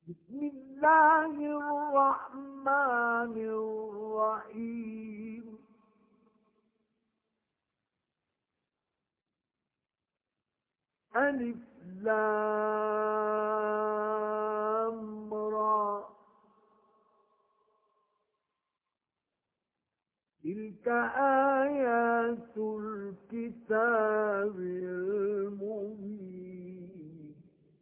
بسم الله الرحمن الرحيم. ألف لام را. تلك آيات الكتاب المبين.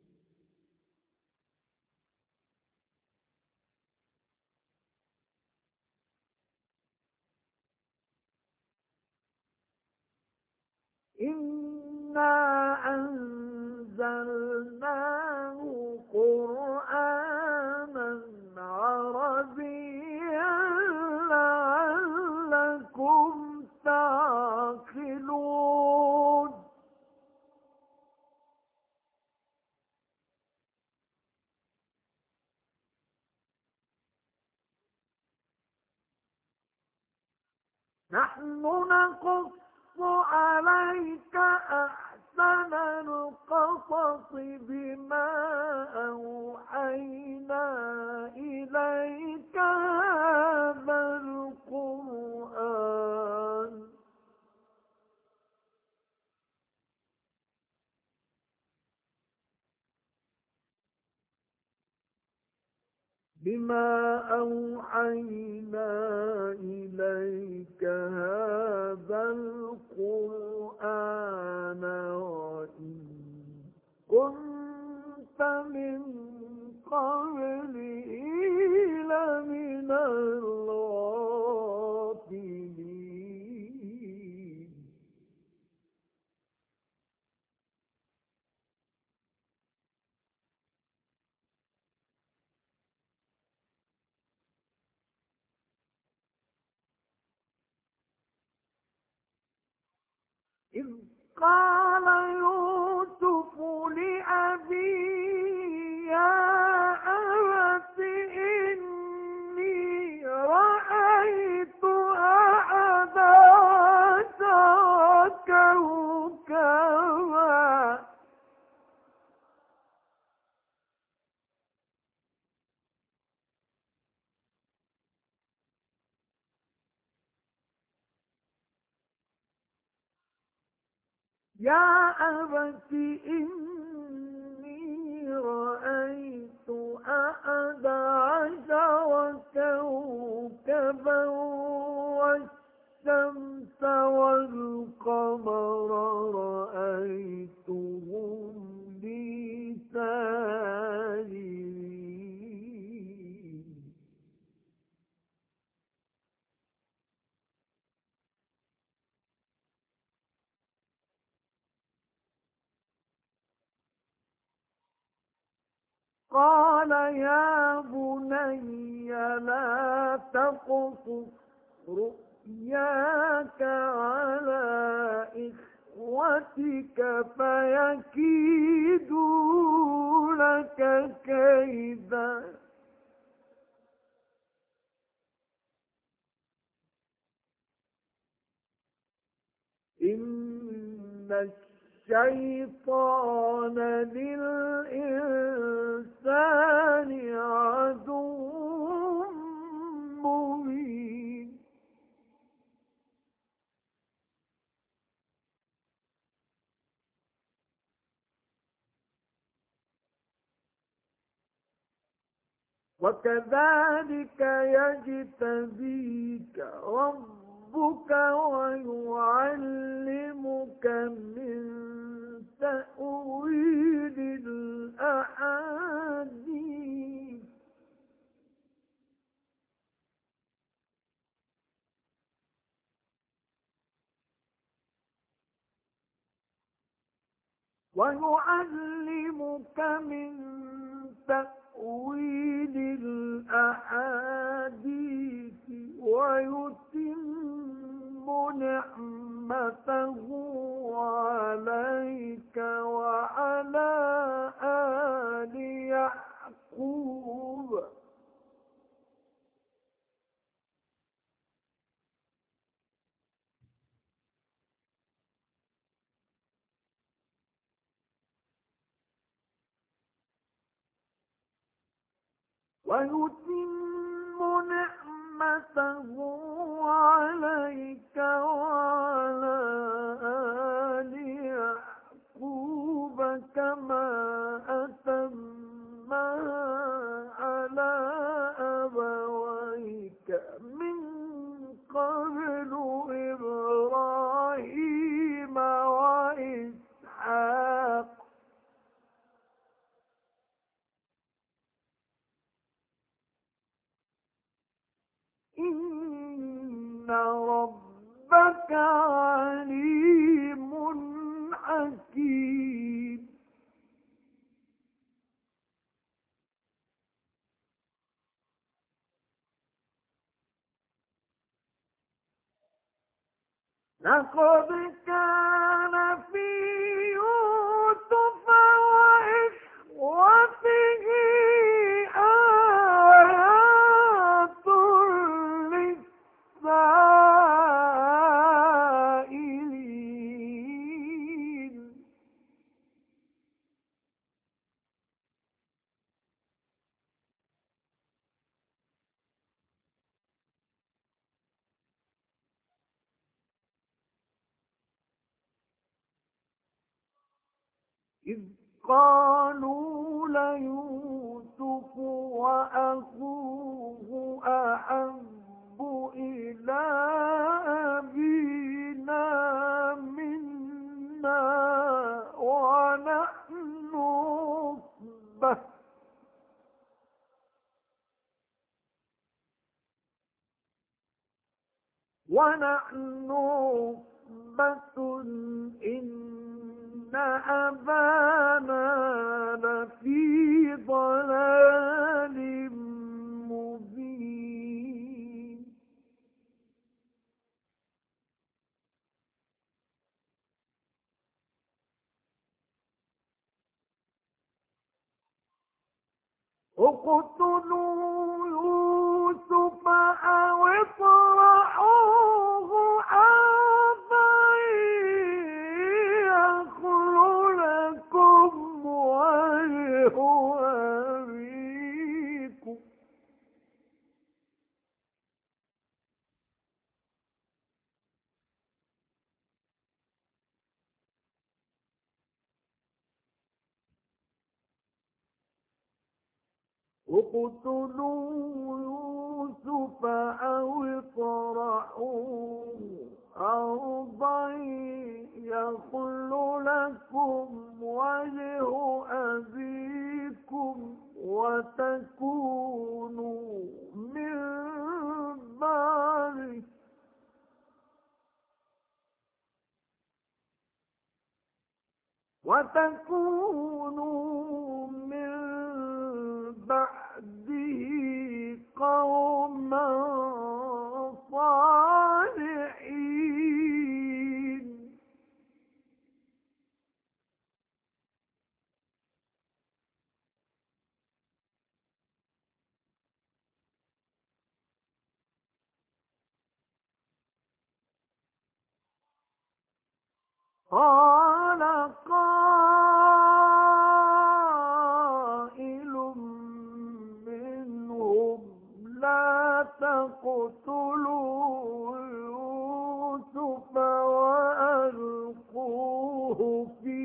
إنا أنزلناه قرآنا عربيا لعلكم تعقلون. نحن نقص عليك أحسن القصص بما أوحينا إليك هذا القرآن هذا القرآن وإن كنت من قبله لمن الغافلين. إذ قال يوسف لأبيه يا أبت إني رأيت أحد عشر كوكبا يا أبت إني رأيت أحد عشر كوكبا والشمس والقمر رأيتهم لي ساجدين. قال يا بني لا تقصص رؤياك على إخوتك فيكيدوا لك كيدا إن الشيطان للإنسان عدو مبين. وكذلك يجتبيك ربك ويعلمك من تأويل الأحاديث ويتم نعمته عليك وعلى آل يعقوب ويتم نعمته عليك وعلى آل يعقوب كما أتمها على أبويك من قبل إبراهيم وإسحاق إن ربك عليم حكيم لقد كان في يوسف وإخوته آيات للسائلين إذ قالوا ليوسف وأخوه أحب إلى أبينا منا ونحن عصبة إن أبانا لفي ضلال مبين اقتلوا يوسف أو اطرحوه أرضا يخل لكم وجه أبيكم اقتلوا يوسف أو اطرحوه أرضا يخل لكم وجه أبيكم وتكونوا من بعده قوما صالحين قال قائل منهم لا تقتلوا يوسف وألقوه في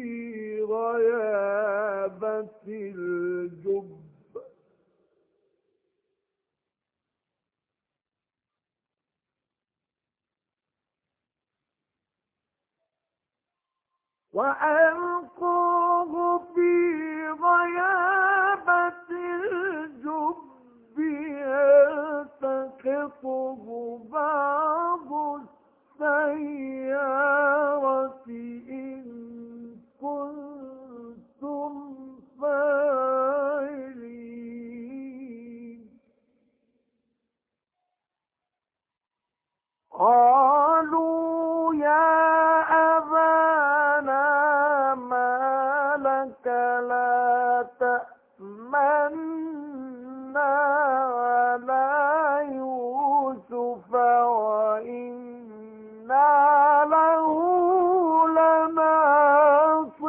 غيابة الجب يلتقطه بعض السيارة إن كنتم فاعلين قالوا يا أبانا ما لك لا تأمنا على يوسف وإنا له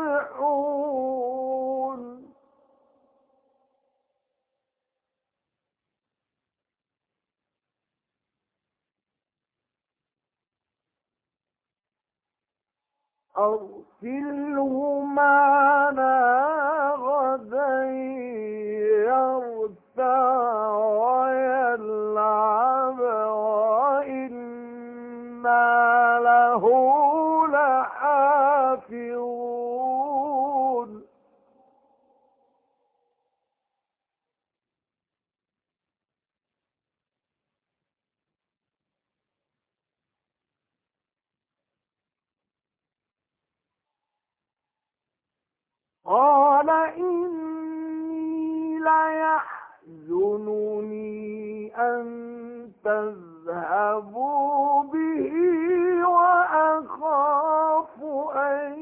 لناصحون أرسله معنا غدا يرتع ويلعب وإنا له لحافظون قال إني ليحزنني أن تذهبوا به وأخاف أن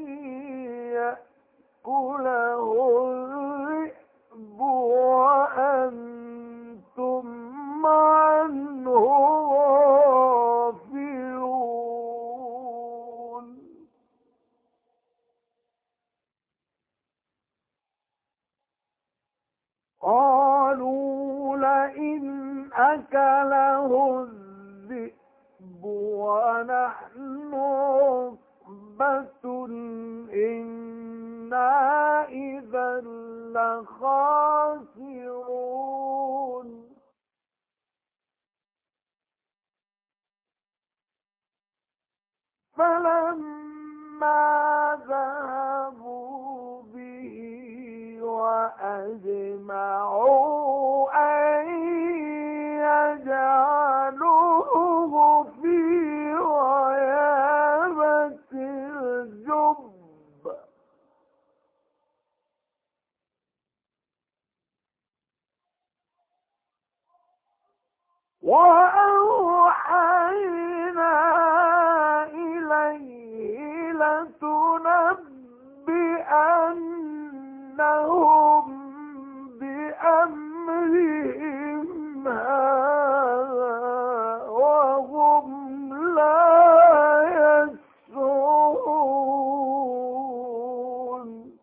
يأكله الذئب وأنتم عنه غافلون قالوا لئن أكله الذئب ونحن عصبة إنا إذا لخاسرون فلما ذهبوا به وأجمعوا أن يجعلوه في غيابة الجب وأوحينا إليه لتنبئنهم بأمرهم هذا وهم لا يشعرون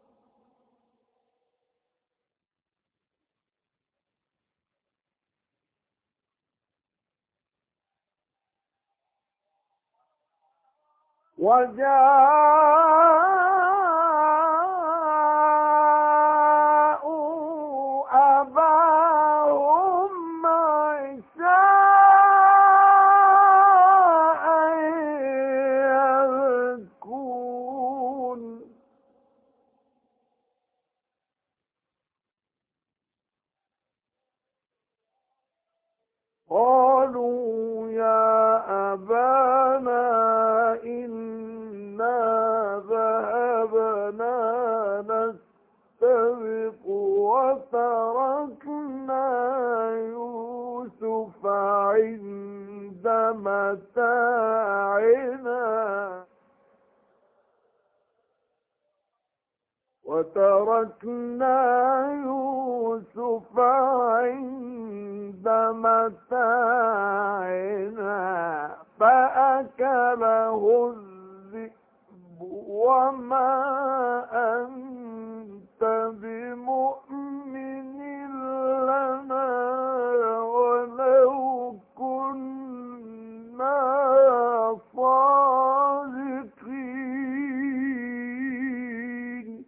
وجاءوا أباهم عشاء يبكون قالوا يا أبانا إنا ذهبنا نستبق وتركنا يوسف عند متاعنا عند متاعنا فأكله الذئب وما أنت بمؤمن لنا ولو كنا صادقين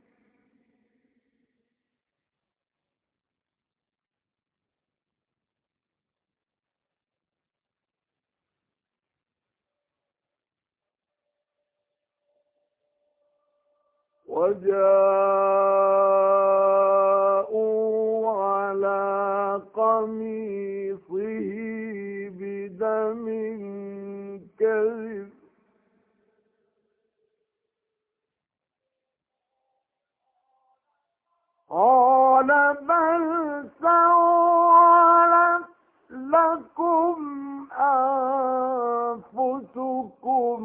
وجاءوا على قميصه بدم كذب قال بل سولت لكم أنفسكم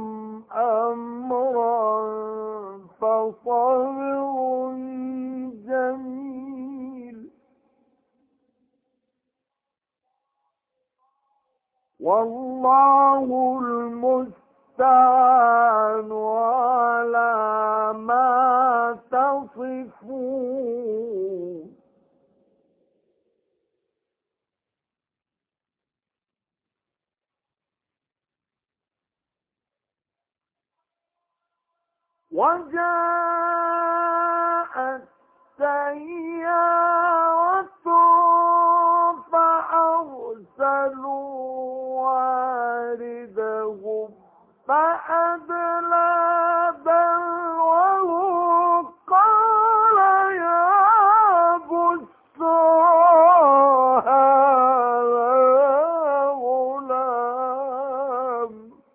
أمرا فصبر جميل والله المستعان على ما تصفون وجاءت سيارة فأرسلوا واردهم فأدلى دلوه قال يا بشرى هذا غلام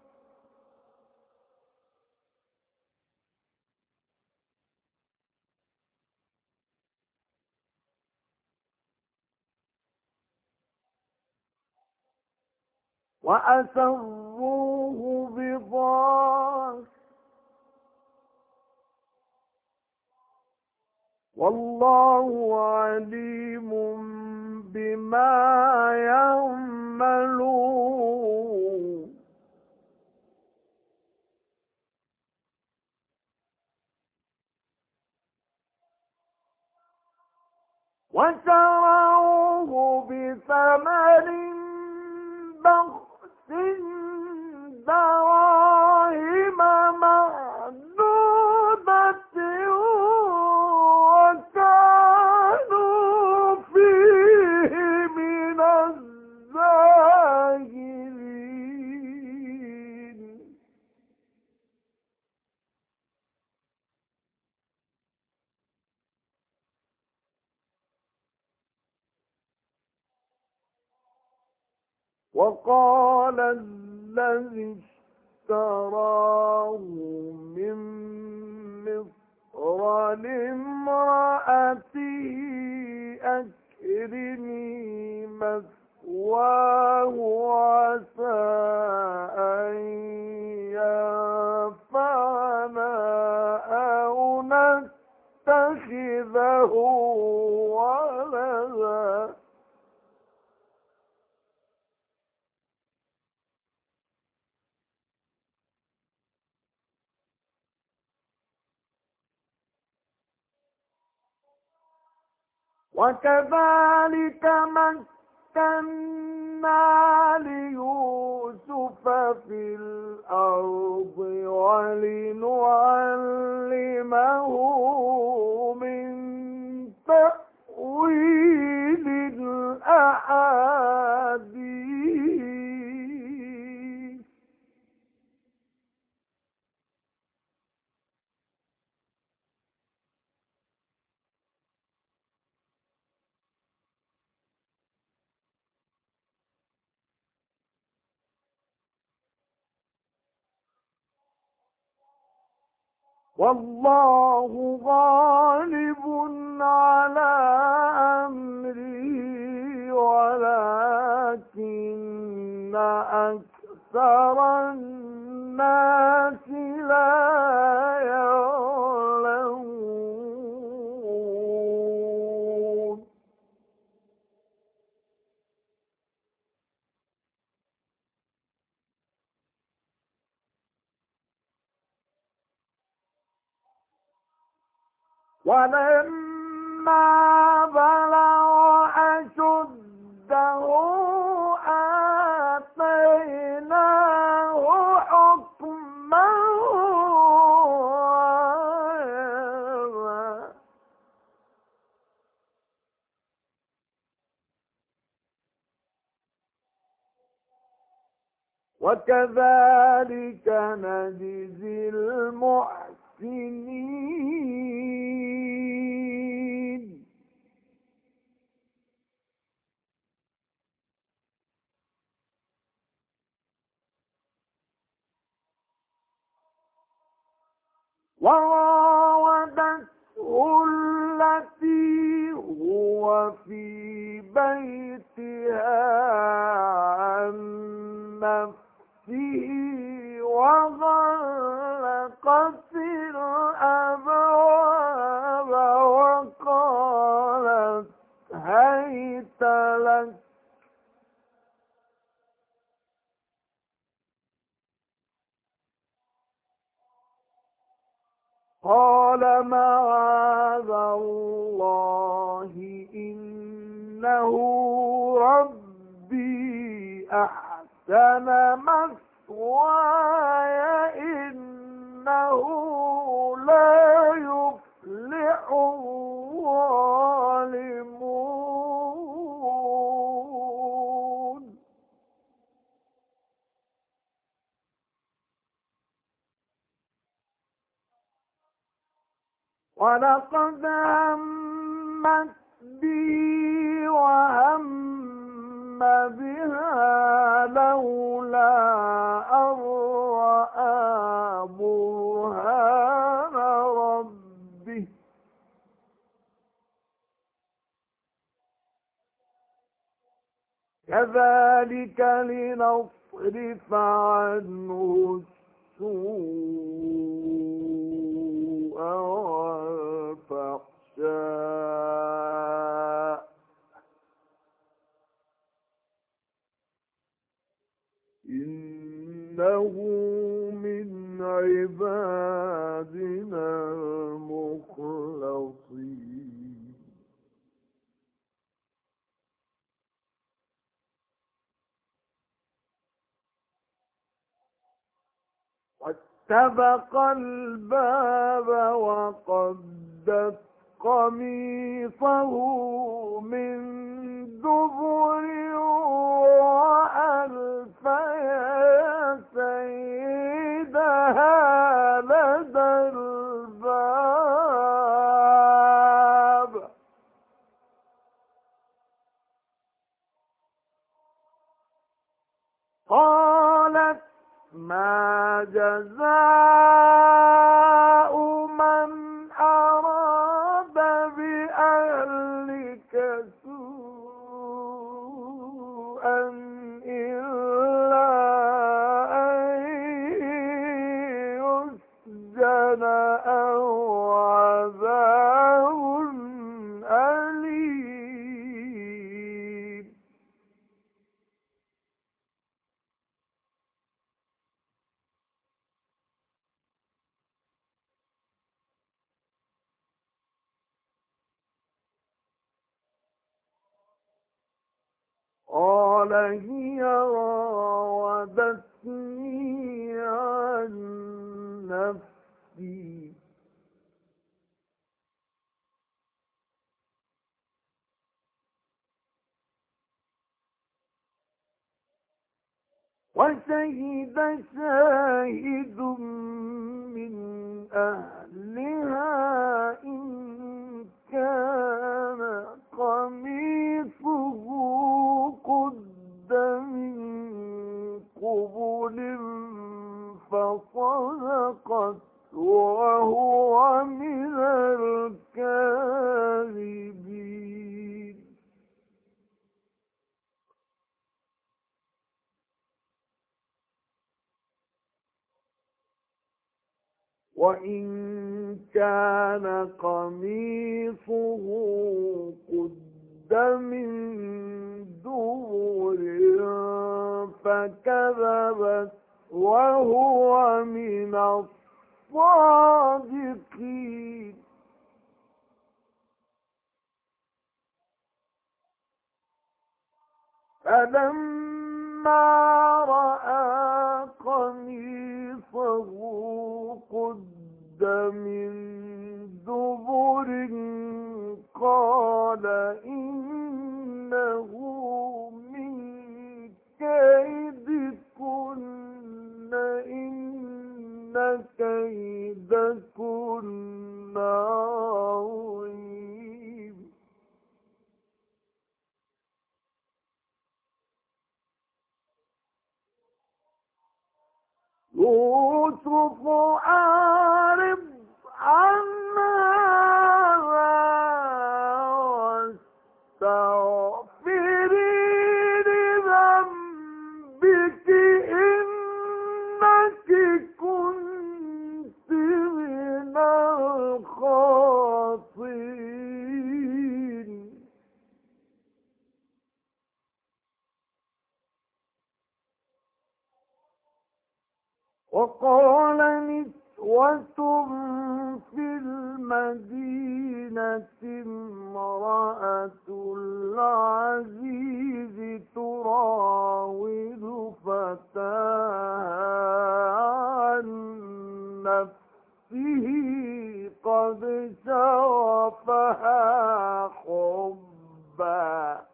وأسروه بضاعة والله عليم بما يعملون وشروه بثمن بخس دراهم معدودة وكانوا فيه من الزاهدين وقال الذي اشتراه من مصر لامرأته أكرمي مثواه عسى أن ينفعنا أو نتخذه ولدا وكذلك مكنا ليوسف في الأرض ولنعلمه من تأويل الأحاديث والله غالب على أمره ولكن أكثر الناس لا يعلمون ولما بلغ أشده آتيناه حكما وعلما وكذلك نجزي المحسنين وراودته التي هو في بيتها عن نفسه وغلقت الأبواب وقالت هيت لك قال معاذ الله إنه ربي أحسن مثواي إنه لا يفلح الظالمون ولقد همت به وهم بها لولا أن رأى برهان ربه كذلك لنصرف عنه السوء والفحشاء إنه من عبادنا المخلصين واستبق الباب وقدت قميصه من دبر وألف يا سيدها لدى الباب قالت ما جزاء من أراد بأهلك سوءا إلا أن يسجن أو عذاب أليم قال هي راودتني عن نفسي وشهد شاهد من أهلها إن كان قميصه قد من قبل فصدقت وهو من الكاذبين وإن كان قميصه قد من دبر فكذبت وهو من الصادقين فلما رأى قميصه قد من دبر قال إنه من كيدكن إن كيدكن عظيم يوسف أعرض عن هذا واستغفري لذنبك إنك كنت من الخاطئين وقال نسوة في المدينة امرأة العزيز تراود فتاها عن نفسه شغفها حبا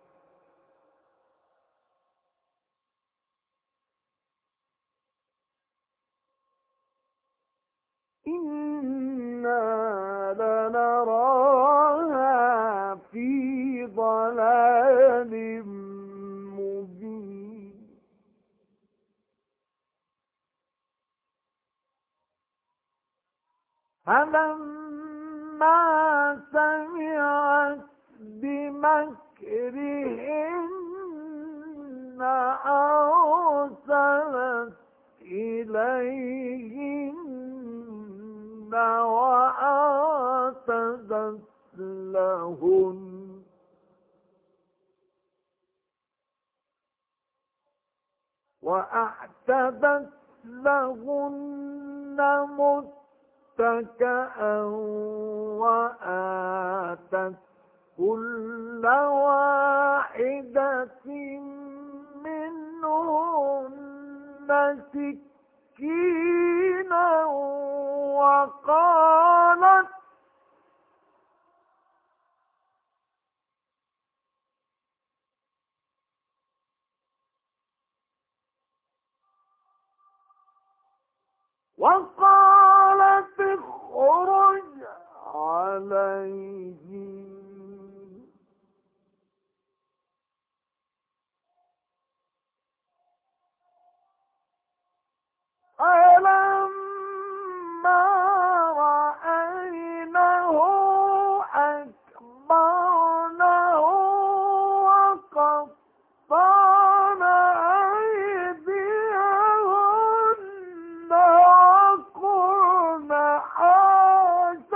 إنا لنراها في ضلال مبين فلما سمعت بمكرهن أرسلت إليهن وأعتدت لهن متكئا وآتت كل واحدة منهن سكينا وقالت اخرج عليهم فلما رأينه أكبرنه وقطعن أيديهن وقلن حاش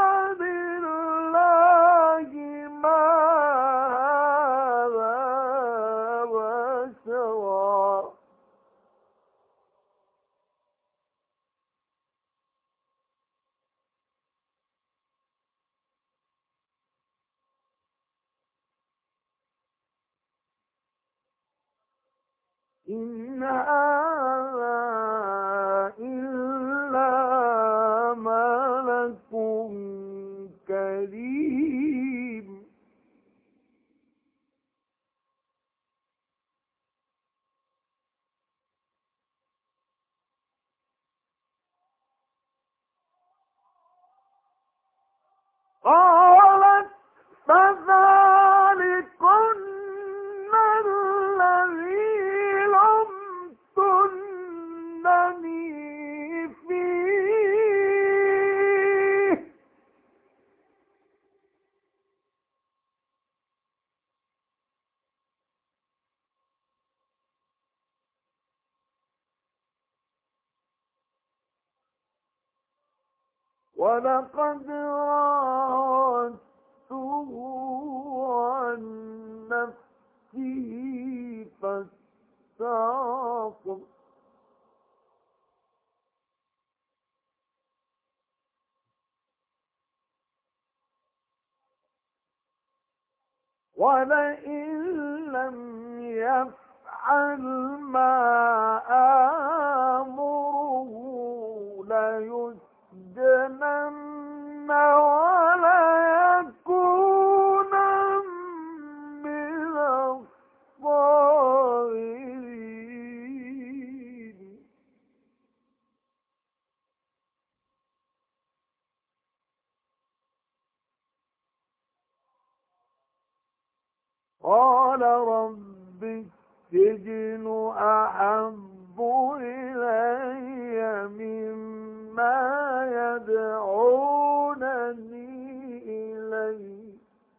لله ما هذا بشرا إن هذا إلا ملك كريم قالت فذلكن الذي لمتنني فيه ولقد راودته عن نفسه فاستعصم ولئن لم يفعل ما آمره ليسجنن وليكونا من الصاغرين قال رب السجن أحب إلي مما يدعونني إليه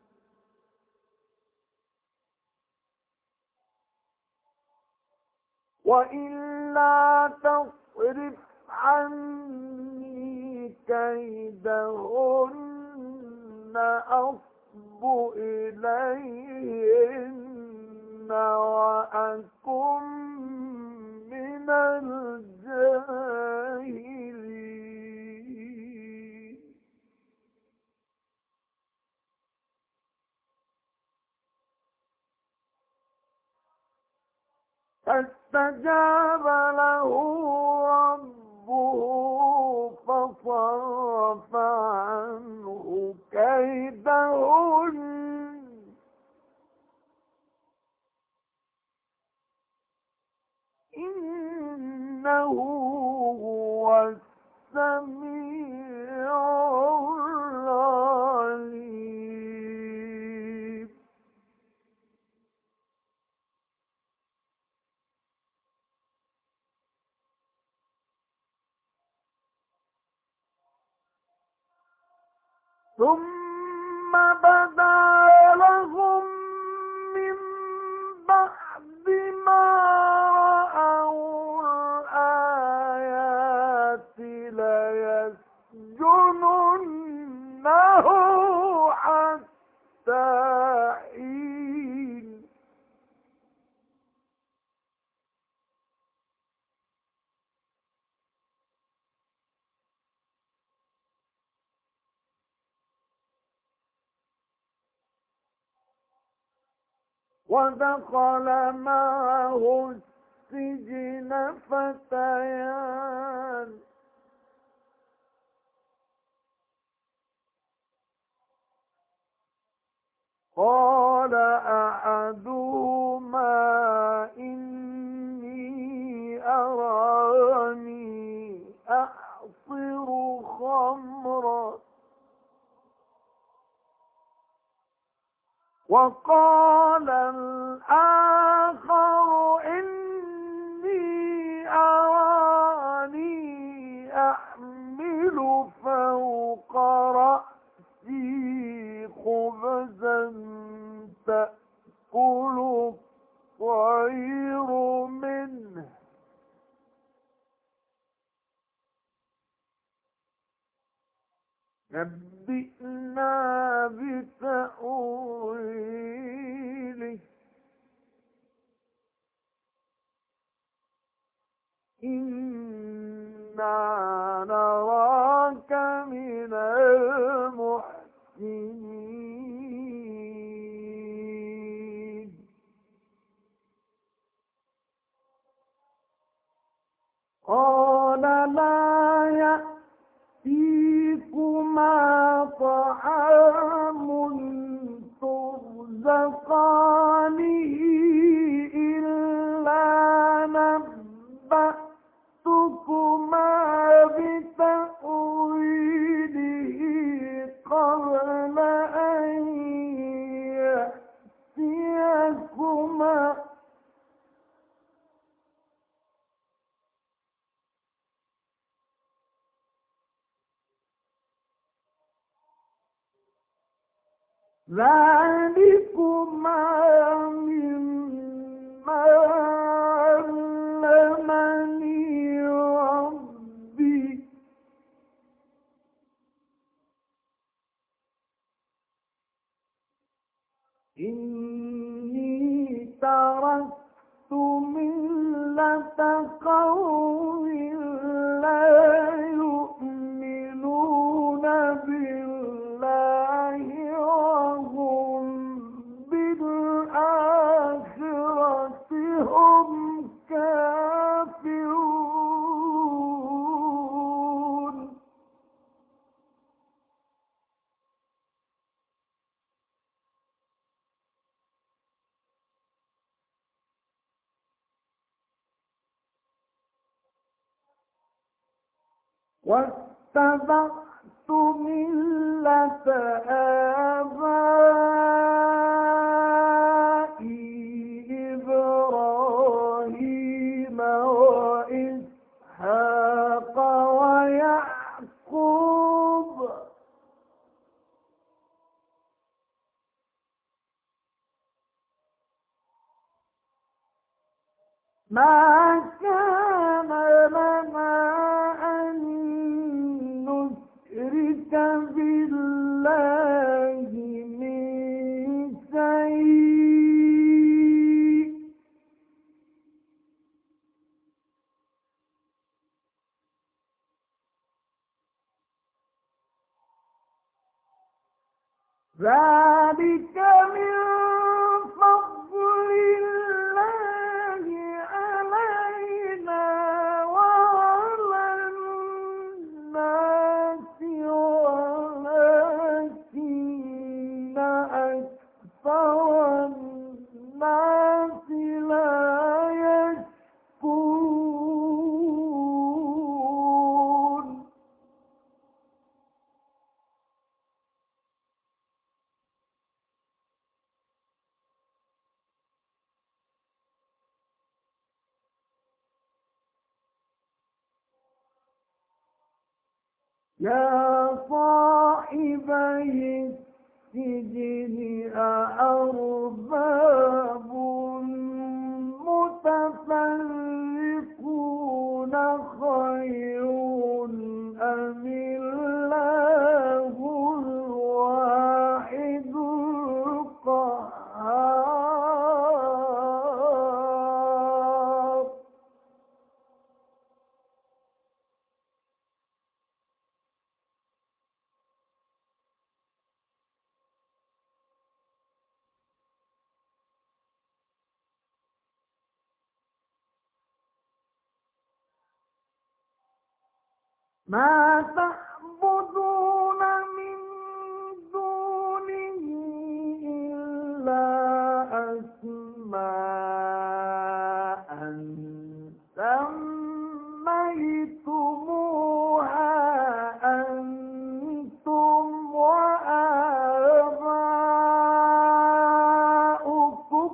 وإلا تصرف عني كيدهن أصب إليهن وأكن من الجاهلين فاستجاب له ربه فصرف عنه كيدهن كيدهن إنه هو السميع العليم ثم بدا لهم من بعد ما رأوا الآيات ليسجننه حتى حين ودخل معه السجن فتيان قال أحدهما إني أراني أعصر خمرا وقال الآخر إني أراني أحمل فوق رأسي خبزا تأكل الطير منه نبئنا بتأويله إنا نراك من المحسنين قال لا يأتيكما طعام ترزقانه إلا نبأتكما بتأويله قبل أن يأتيكما ذلكما مما علمني ربي إني تركت ملة قوم لا يؤمنون بالله وهم بالآخرة هم كافرون واتبعت ملة آبائي إبراهيم وإسحاق ويعقوب ما كان لنا أن نشرك بالله من شيء ذلك من فضل الله علينا وعلى الناس ولكن أكثر الناس لا يشكرون يا صاحبي السجن أأرباب متفرقون خير أم الله الواحد القهار ما تعبدون من دونه إلا أسماء سميتموها أنتم وآباؤكم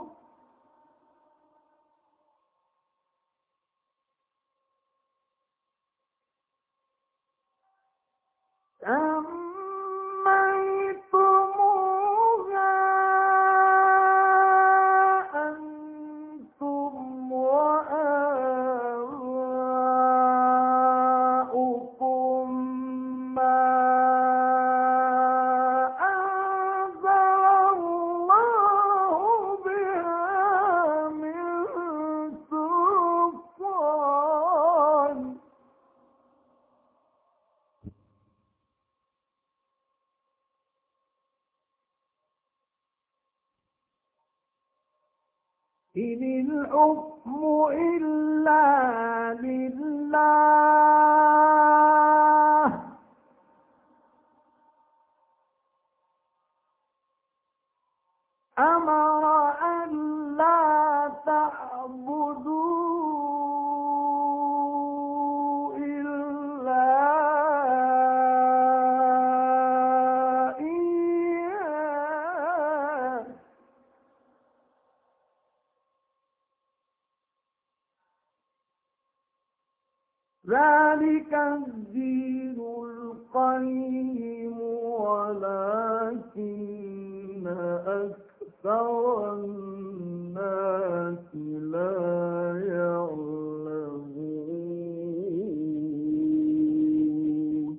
سميتموها أنتم وآباؤكم ما أنزل الله بها من سلطان إن الحكم إلا لله أمر أن لا تعبدوا إلا إياه ذلك الدين القيم ولكن أكثر الناس لا يعلمون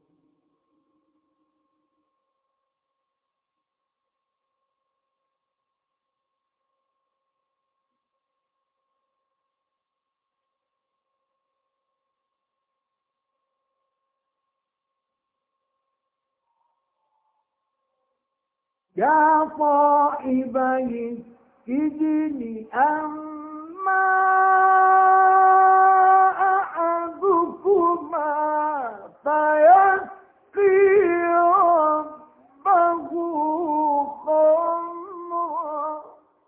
يا صاحبي السجن أما أحدكما فيسقي ربه خمرا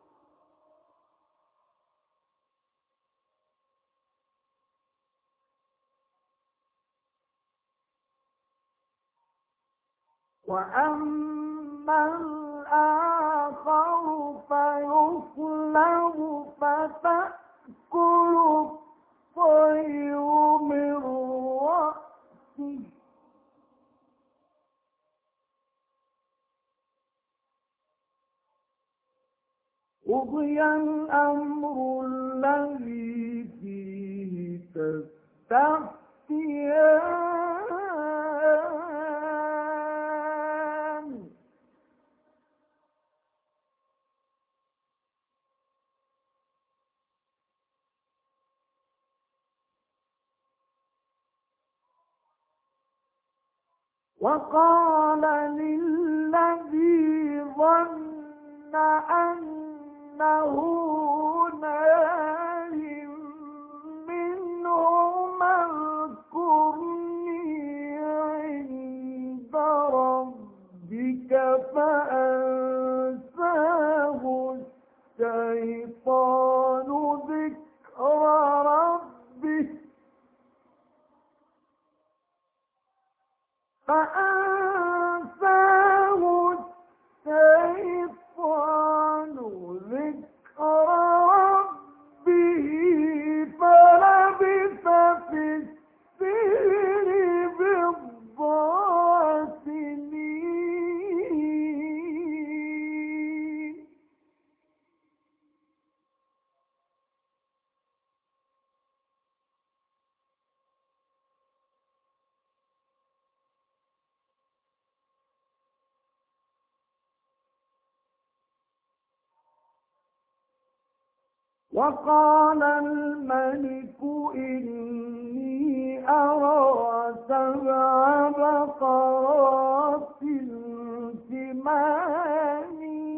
وأما الآخر فيصلب فتأكل الطير من رأسه قضي الأمر الذي فيه تستفتيان وقال للذي ظن أنه ناج منهما اذكرني عند ربك فأنساه وقال الملك إني أرى 7 بقرات سمان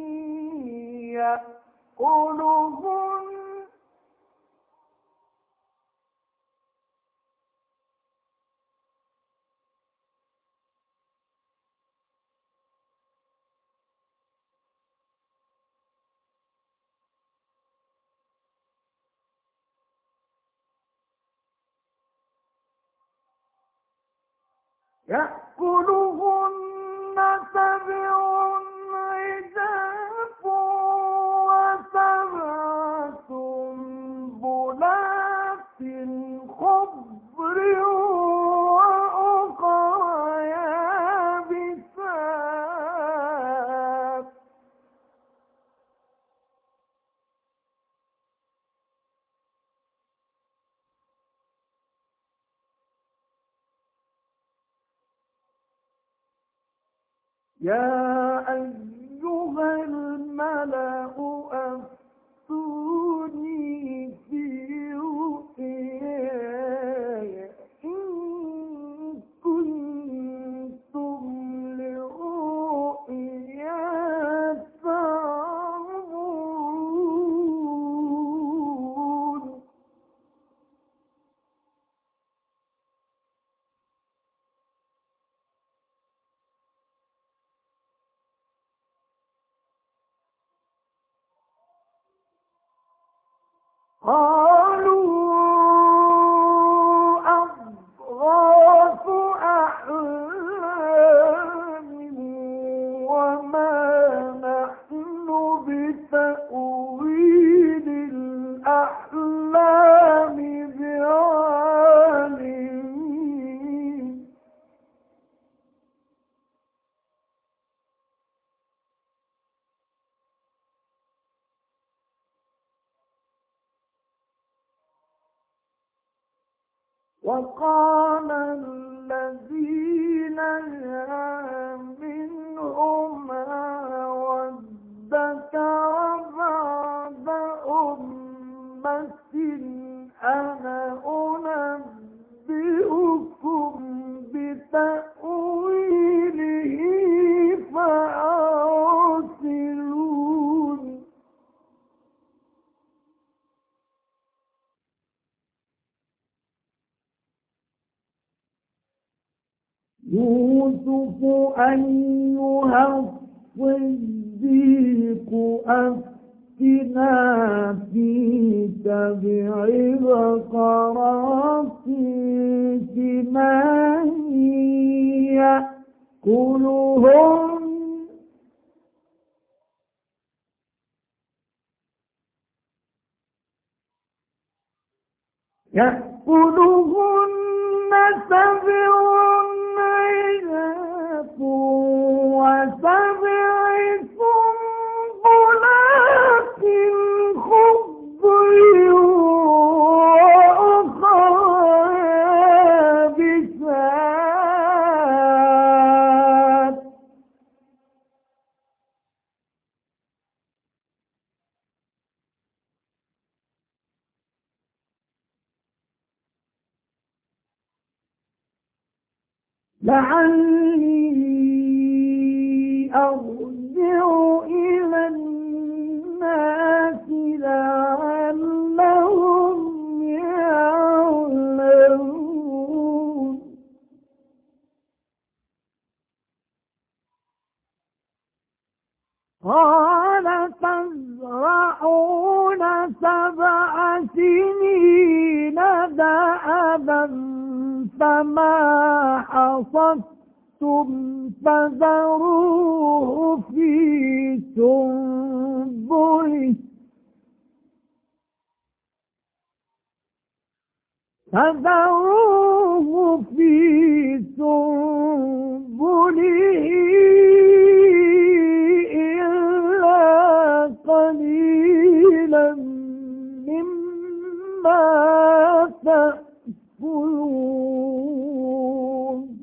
يأكلهن يأكلهن 7 عجاف و7 سنبلات خضر وأخرى يابسات يا أيها الملأ أفتوني في رؤياي إن كنتم لرؤيا تعبرون قالوا أضغاث أحلام وما نحن بتأويل الأحلام بعالمين وقال الذين يا منهما وادكر بعد أمة أنا أنبئكم بتأويله فأرسلون يوسف أيها الصديق أفتنا في 7 بقرات سمان يأكلهن 7 عجاف و7 سنبلات خضر وأخرى يابسات لعلي أرجع إلى الناس لعلهم يعلمون قال تزرعون 7 سنين دأبا فما حصدتم فذروه في سنبله إلا قليلا مما تأكلون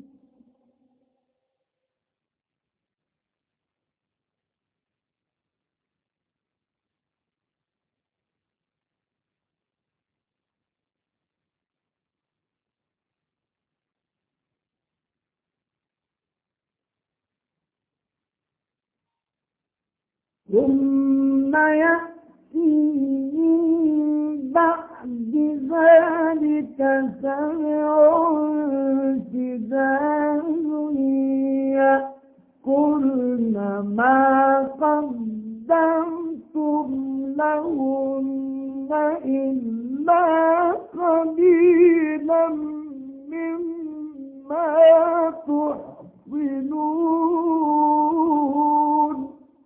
ثم يأتي من بعد ذلك سبع شداد يأكلن ما قدمتم لهن إلا قليلا مما تحصنون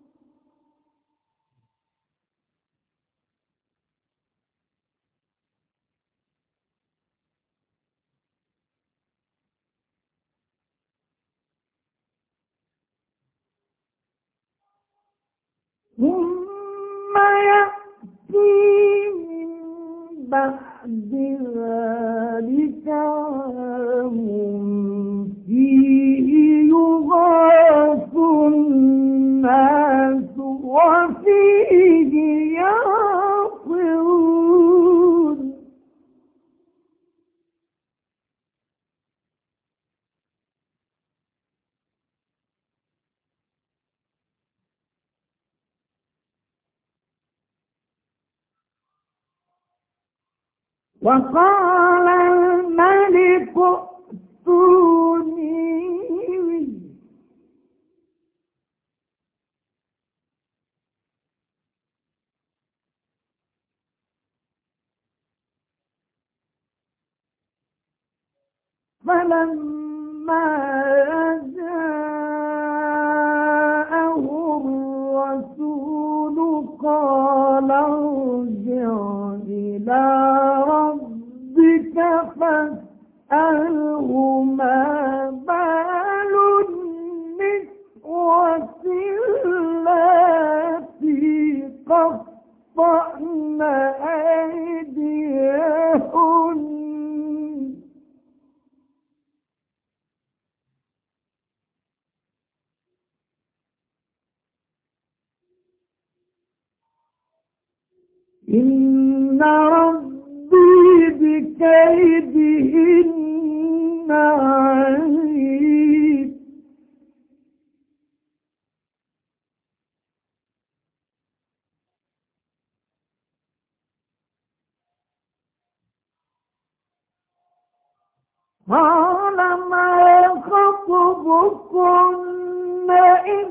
ثم يأتي من بعد ذلك عام فيه يغاث الناس وفيه يعصرون وقال الملك ائتوني فلما جاءه الرسول قال ارجع إلى ربك فاسأله ما بال النسوة اللاتي قطعن أيديهن إن ربي بكيدهن عليم قال ما خطبكن إذ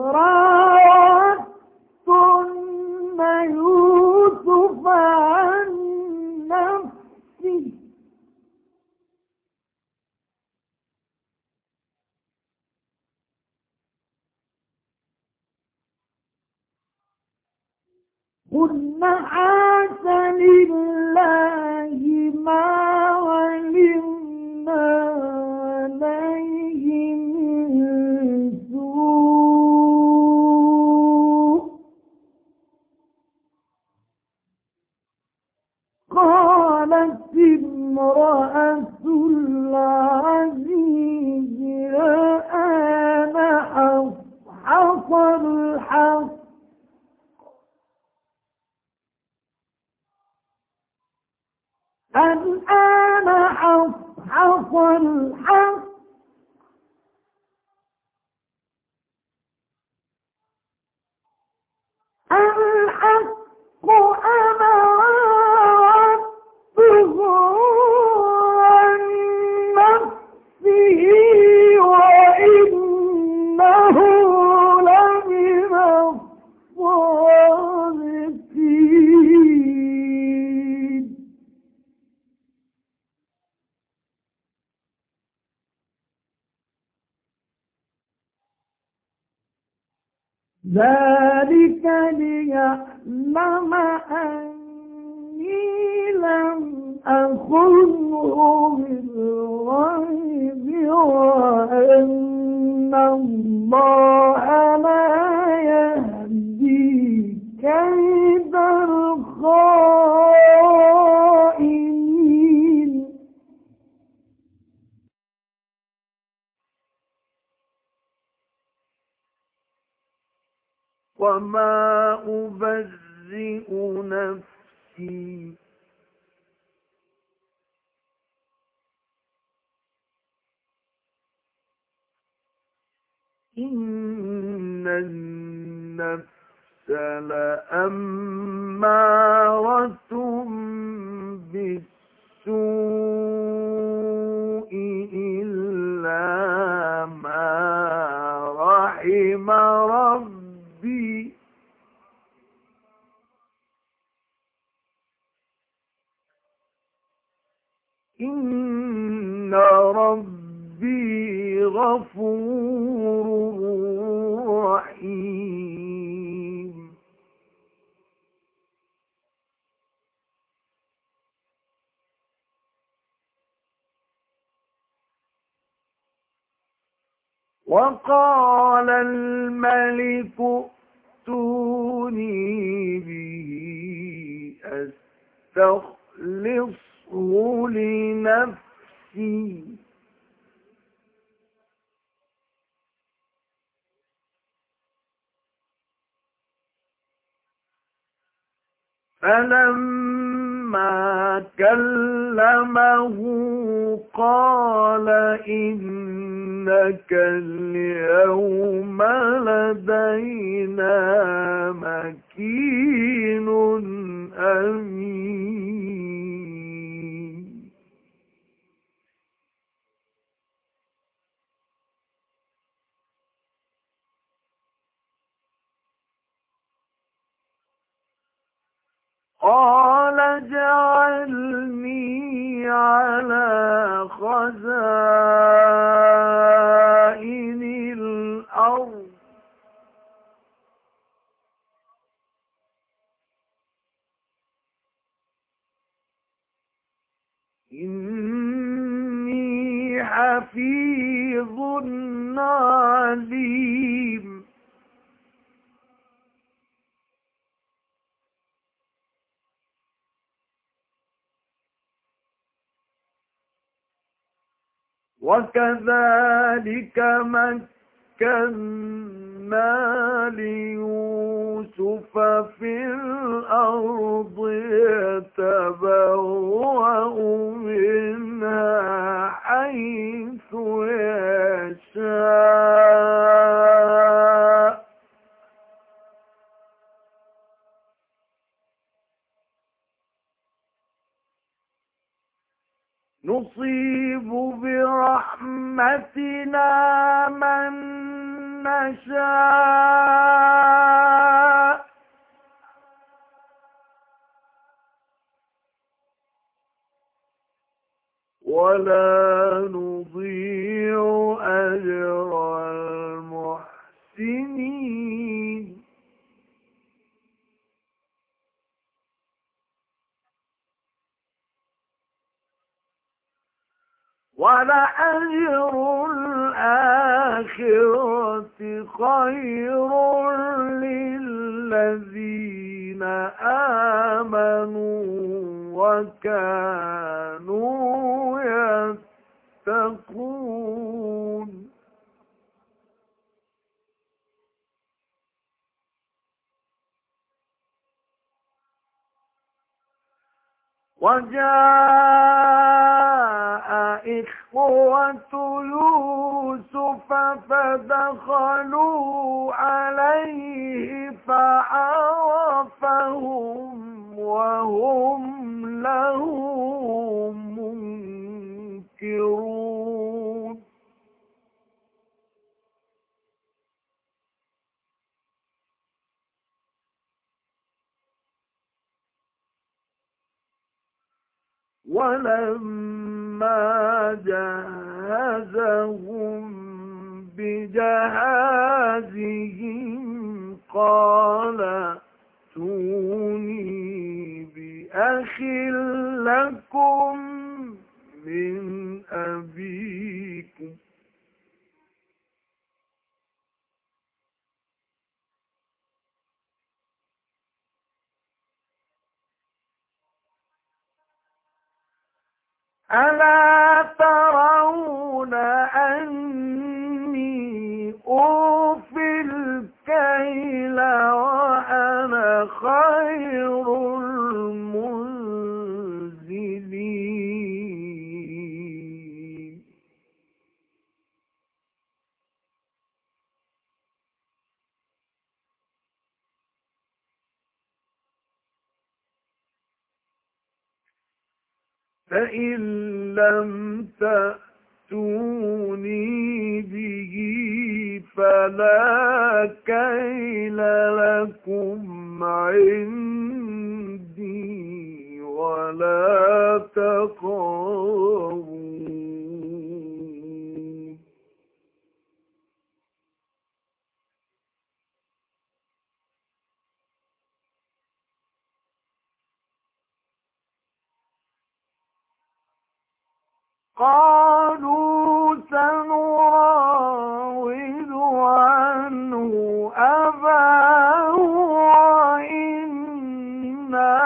راوتن يوسف عن نفسه قلنا حاش لله ما علمنا عليه من سوء قالت امرأة العزيز الآن حصحص الحق الآن حصحص الحق الحق أنا راودته عن نفسه وإنه لمن الصادقين ذلك ليعلم أني لم أخنه بالغيب وأن الله لا يهدي كيد الخائنين وما أبرئ نفسي إن النفس لأمارة بالسوء إلا ما رحم ربي إن ربي غفور رحيم وقال الملك ائتوني به أستخلصه لنفسي فلما كلمه قال إنك اليوم لدينا مكين أمين قال اجعلني على خزائن الأرض إني حفيظ عليم وكذلك مكنا ليوسف في الأرض يتبوأ منها حيث يشاء نصيب برحمتنا من نشاء ولا نضيع أجر المحسنين ولأجر الآخرة خير للذين آمنوا وكانوا يتقون وجاء إخوة يوسف فدخلوا عليه فعرفهم وهم له منكرون ولما جهزهم بجهازهم قال ائتوني بأخ لكم من أبيكم ألا ترون أني أوفي الكيل وأنا خير المنزلين فإن لم تأتوني به فلا كيل لكم عندي ولا تقربون. قالوا سنراود عنه أباه وإنا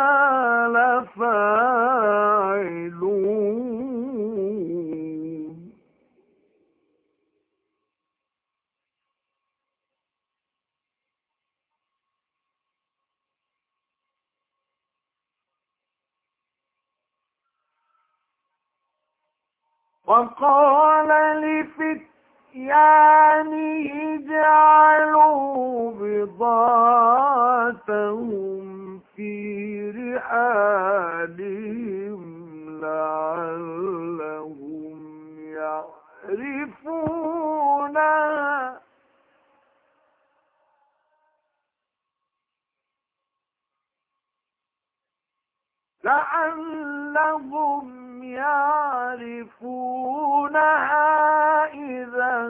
لفاعلون. وقال لفتيانه اجعلوا بضاعتهم في رحالهم لعلهم يعرفونها إذا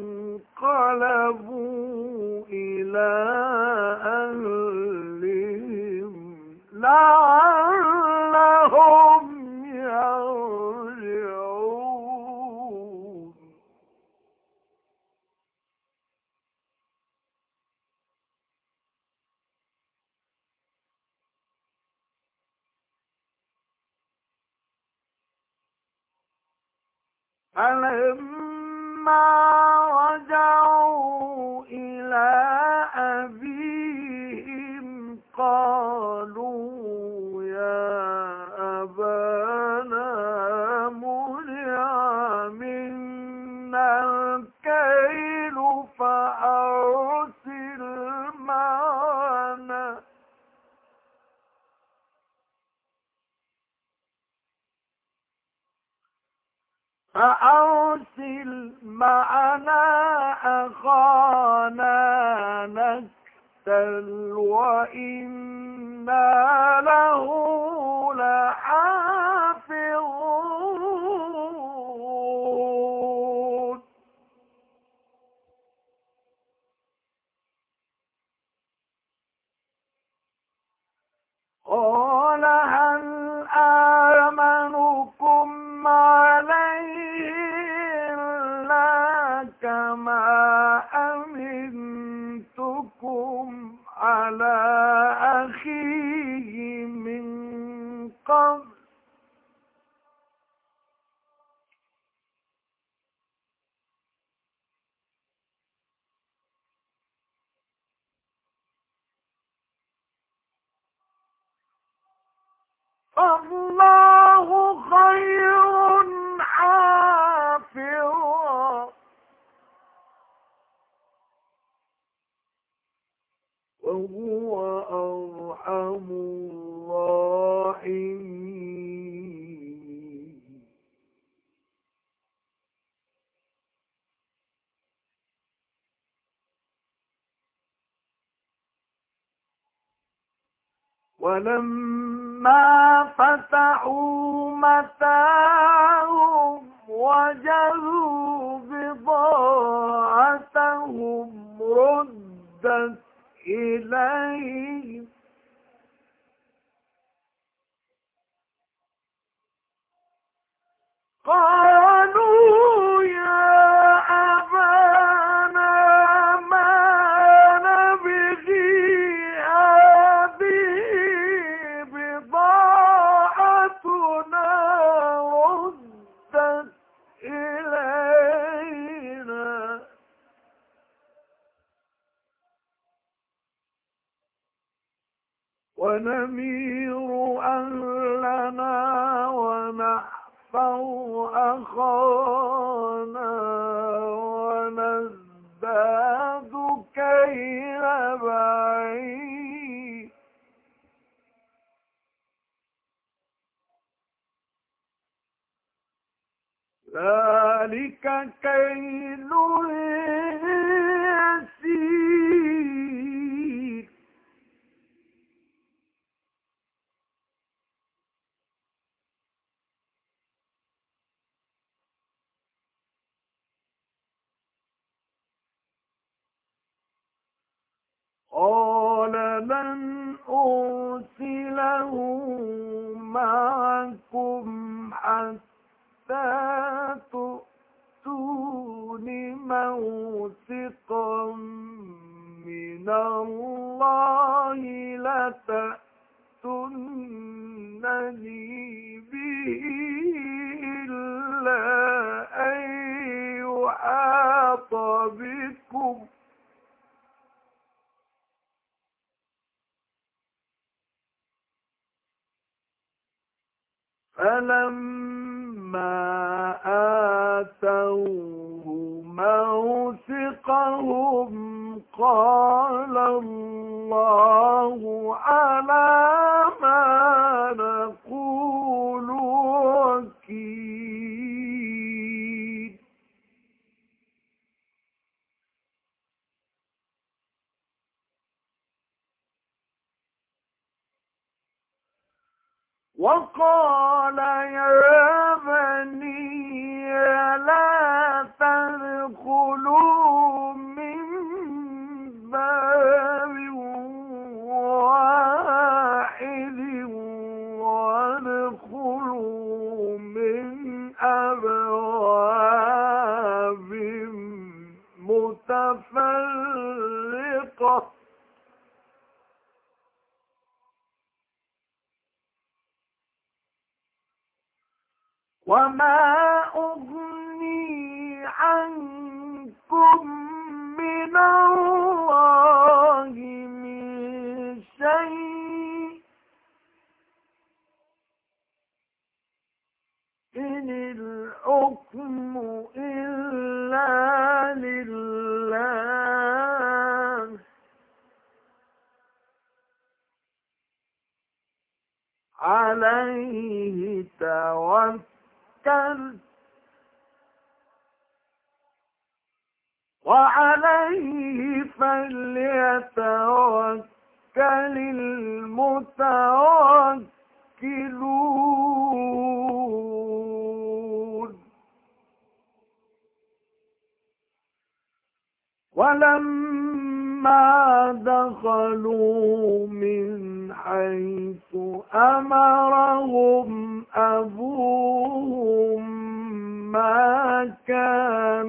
انقلبوا إلى أهلهم لعلهم يرجعون. فلما رجعوا إلى أبيهم قالوا يا أبانا منع منا الكيل فأرسل معنا أخانا نكتل وإنا له لحافظون. قال هل آمنكم عليه إلا كما أمنتكم على أخيه من قبل فالله خير حافظا وهو أرحم الراحمين. ولما فتحوا متاعهم وجدوا بضاعتهم ردت إليهم قالوا يا أبانا ما نبغي هذه بضاعتنا ردت إلينا ونمير أهلنا ونحفظ أخانا ونزداد كيل بعيد ذلك كيل يسير. قال لن أرسله معكم حتى تؤتون موثقا من الله لتأتونني به إلا أن يحاط بكم فلما آتوه موثقهم قال الله على ما نقول وكيل. وقال يا بني لا تدخلوا من باب واحد وادخلوا من أبواب متفرقة وما أغني عنكم من الله من شيء إن الحكم إلا لله عليه توكلت وعليه فليتوكل المتوكلون. ولما دخلوا من حيث أمرهم أبوهم ما كان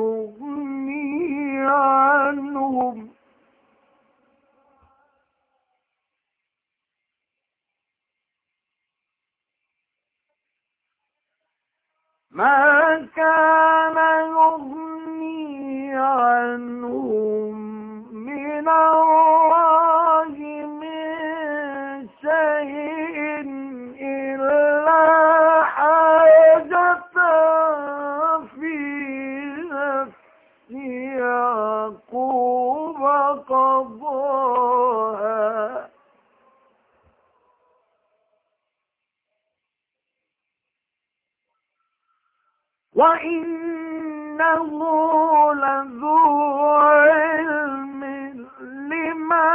يغني عنهم من الله من شيء إلا حاجة في نفس يعقوب قضاها وإنه لذو علم لما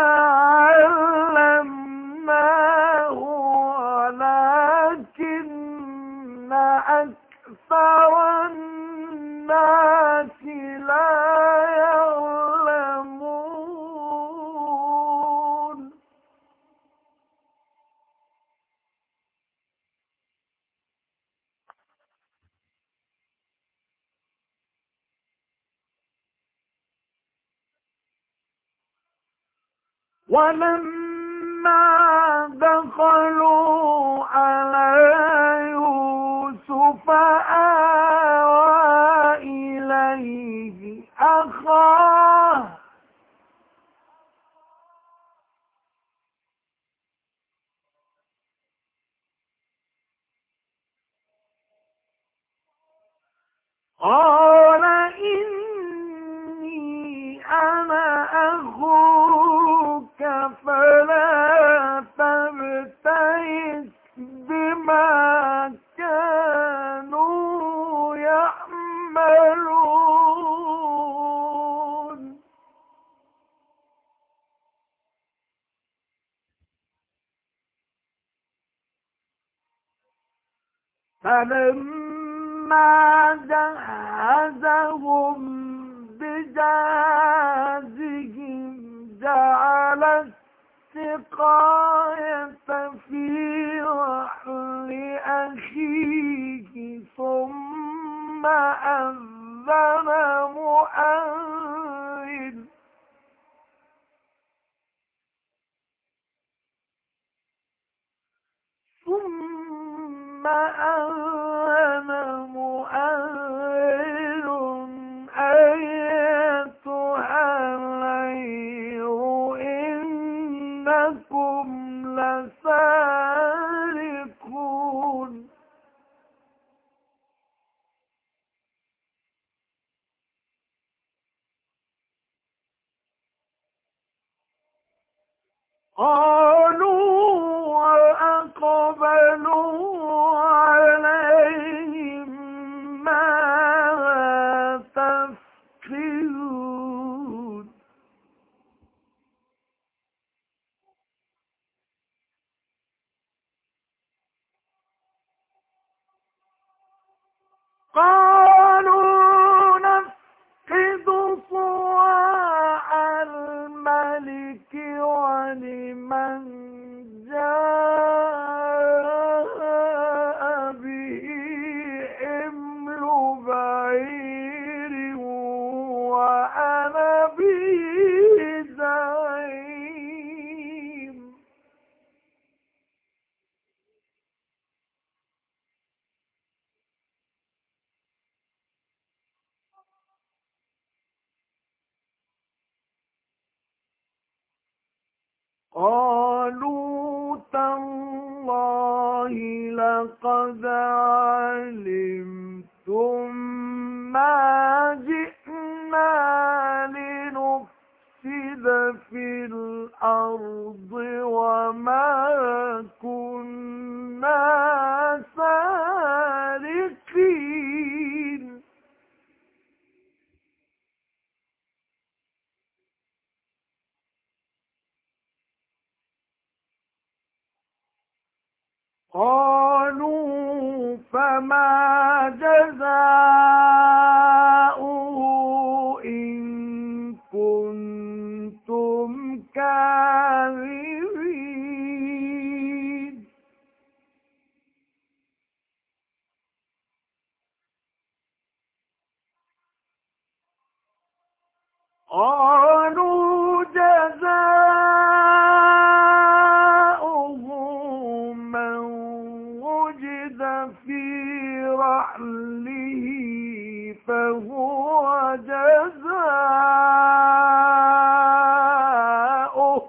علمناه ولكن أكثر الناس لا يعلمون. ولما دخلوا على يوسف آوى إليه أخاه قال إني أنا أخوك فلا تبتئس بما كانوا يعملون. فلما جهزهم بجهازهم جعل السقاية في رحل أخيه ثم أذن مؤذن أيتها العير إنكم لسارقون قالوا وأقبلوا عليهم ماذا تفقدون قالوا نفقد صواع الملك ولمن جاء به حمل بعير وأنا به زعيم قالوا تالله لقد علمتم ما جئنا لنفسد في الأرض وما كنا سارقين قالوا فما جزاؤه إن كنتم كاذبين قالوا جزاؤه من وجد في رحله فهو جزاؤه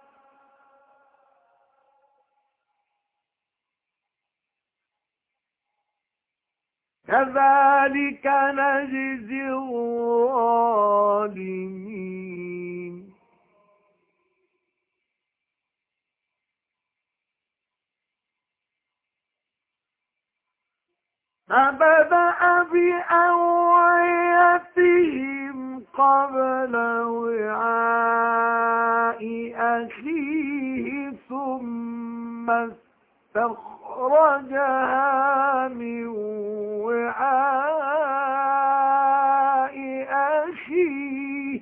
كذلك نجزي الظالمين فبدأ بأوعيتهم قبل وعاء أخيه ثم استخرجها من وعاء أخيه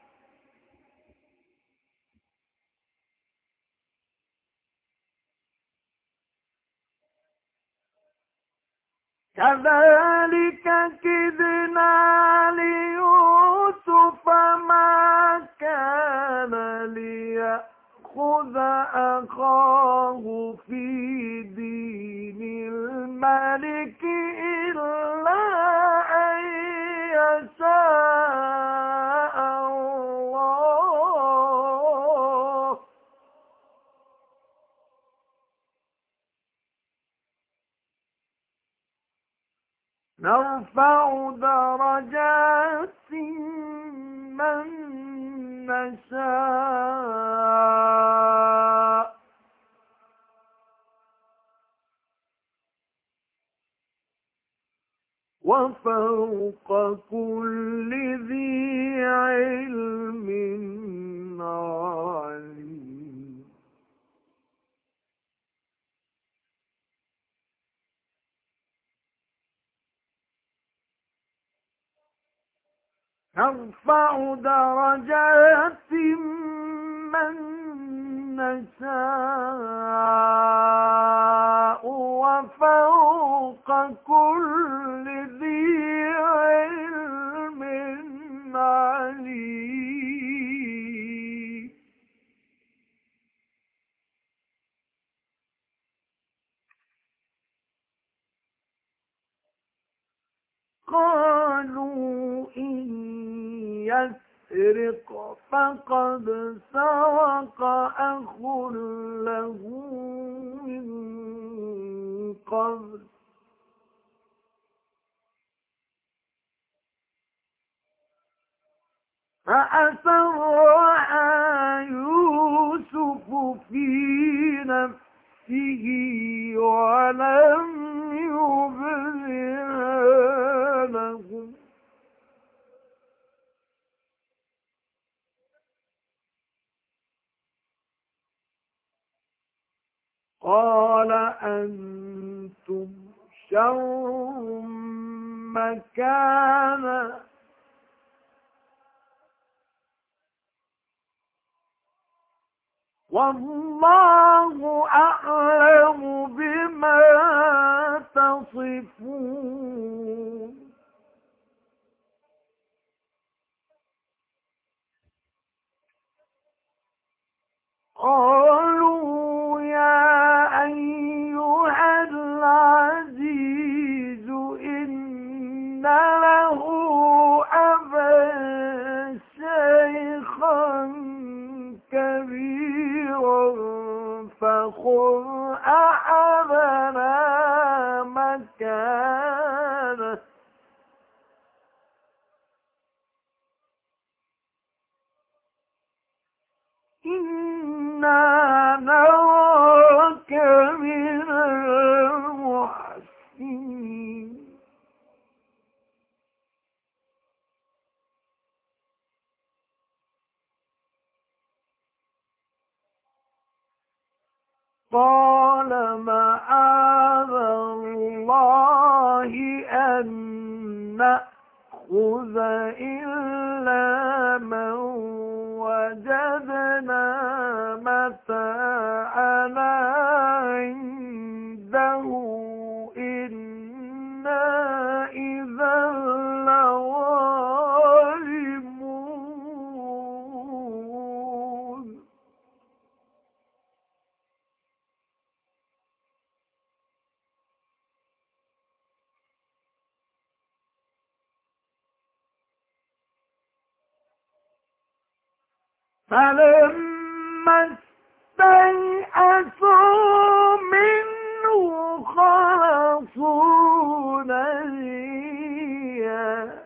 كذلك كدنا ليوسف ما كان ليأخذ أخاه في دين الملك إلا أن يشاء الله نرفع درجات من نشاء وفوق كل ذي علم عليم نرفع درجات من نشاء وفوق كل ذي علم عليم. قالوا إن يسرق فقد سرق أخ له من قبل فأسرها يوسف في نفسه ولم يبدها لهم. قال أنتم شر مكانا والله أعلم بما تصفون. قالوا يا أيها العزيز إن له أبا شيخا كبيرا فخذ أحدنا مكانه إنا نراك من المحسنين. قال معاذ الله أن نأخذ إلا من وجدنا متاعنا عنده إنا إذا لظالمون. فلما استيئسوا منه خلصوا نجيا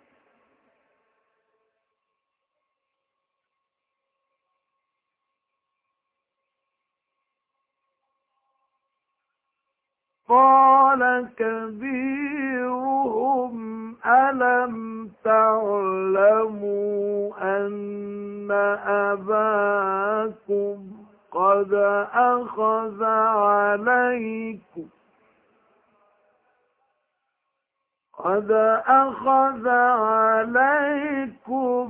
قال كبيرهم ألم تعلموا أن أباكم قد أخذ عليكم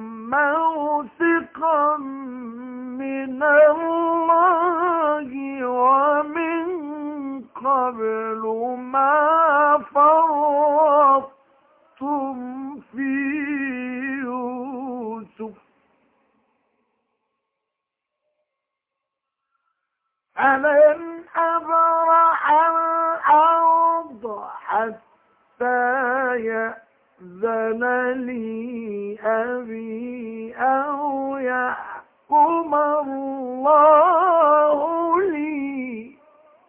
موثقا من الله ومن قبل ما فرطتم في يوسف ألن أبرح الأرض حتى يأذن لي أبي أو يحكم الله لي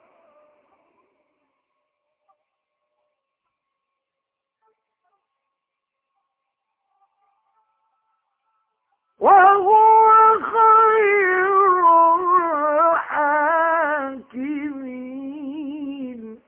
وهو خير الحاكمين.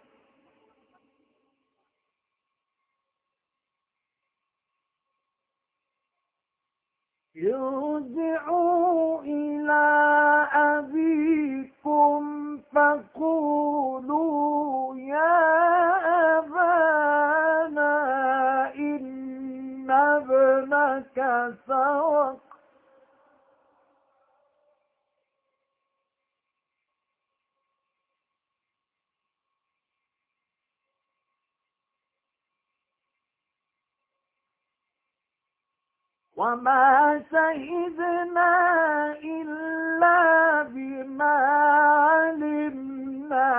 وما شهدنا إلا بما علمنا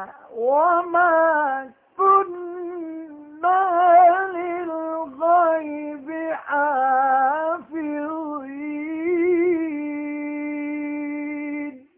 وما كنا للغيب حافظين.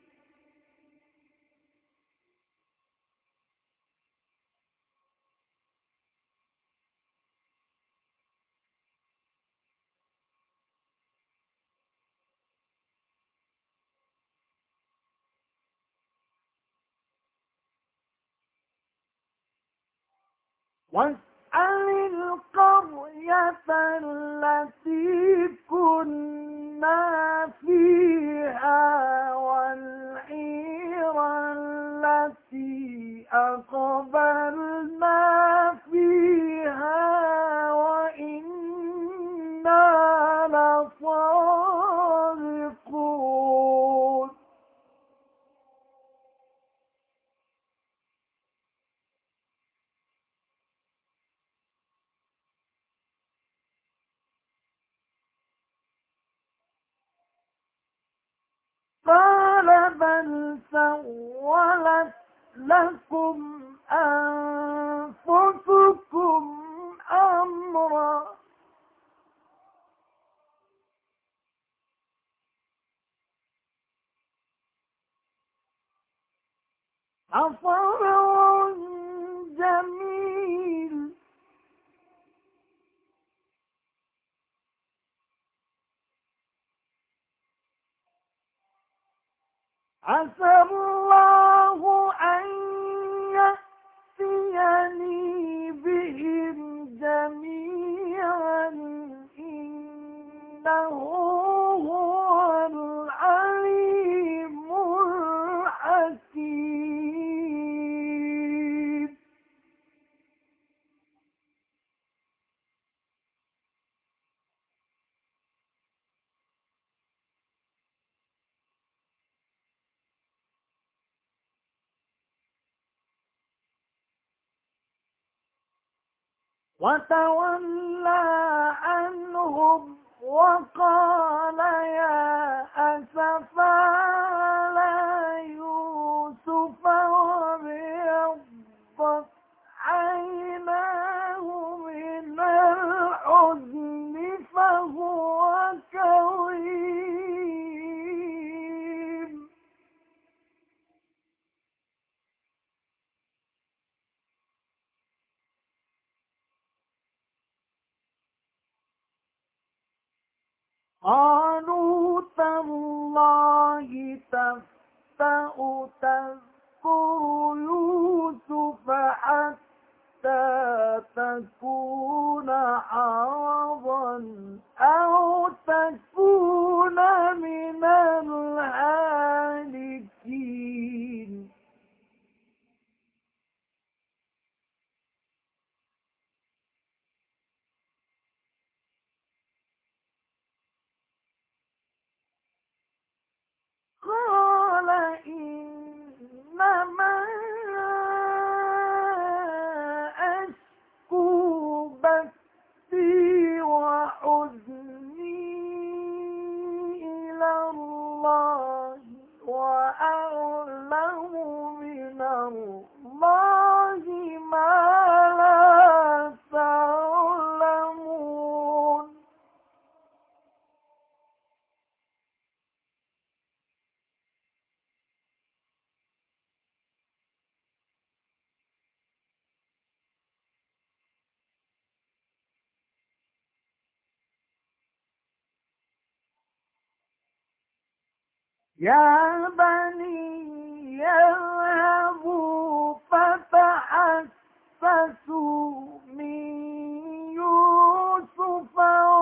واسأل القرية التي كنا فيها والعير التي أقبلنا فيها وإنا لصادقون. قال بل سولت لكم أنفسكم أمرا فصبر جميل عسى الله أن يأتيني بهم جميعا إنه هو العليم الحكيم. وتولى عنهم وقال يا أسفى على يوسف وابيضت عيناه من الحزن فهو كظيم. قالوا تالله تفتأ تذكر يوسف حتى تكون حرضا أو تكون من الهالكين. قال إنما أشكو بثي وحزني إلى الله وأعلم من الله ما لا تعلمون. يا بني يذهبوا فتحسسوا من يوسف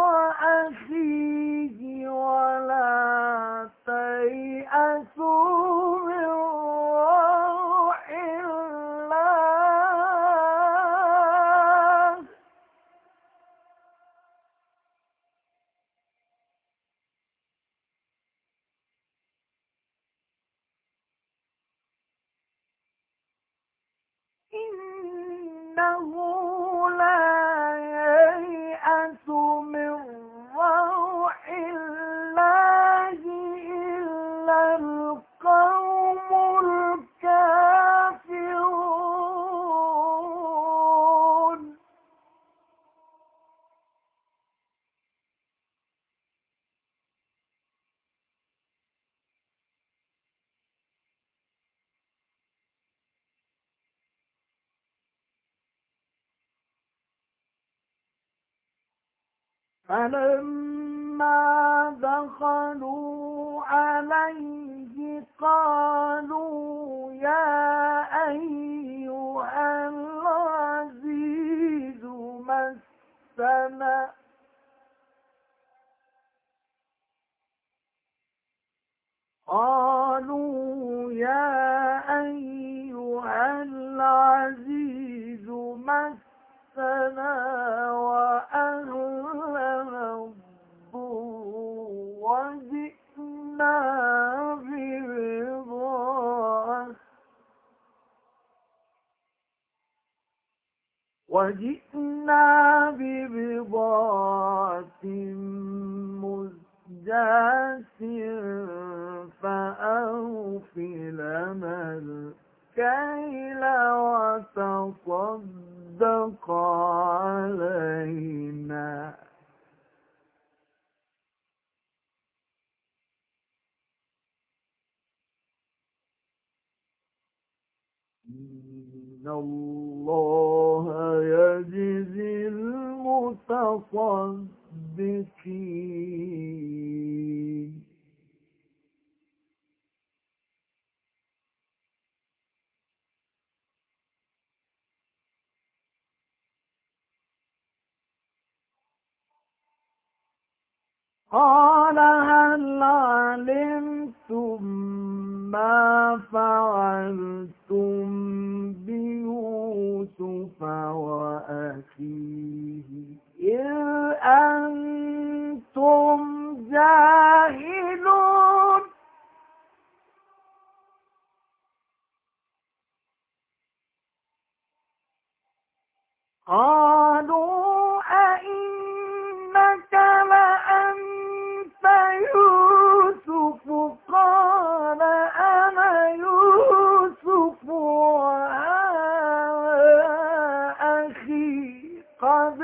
وأخيه ولا تيأسوا من روح الله إنه لا ييأس من روح فلما دخلوا عليه قالوا يا أيها العزيز مسنا قالوا يا أيها العزيز مسنا وأهلنا الضر وجئنا ببضاعة مزجاة فأوف لنا الكيل وتصدق علينا إن الله يجزي المتصدقين قال هل علمتم ما فعلتم بيوسف وأخيه إذ أنتم جاهلون قالوا أئنك لأنت يوسف قال أنا يوسف وهذا أخي قد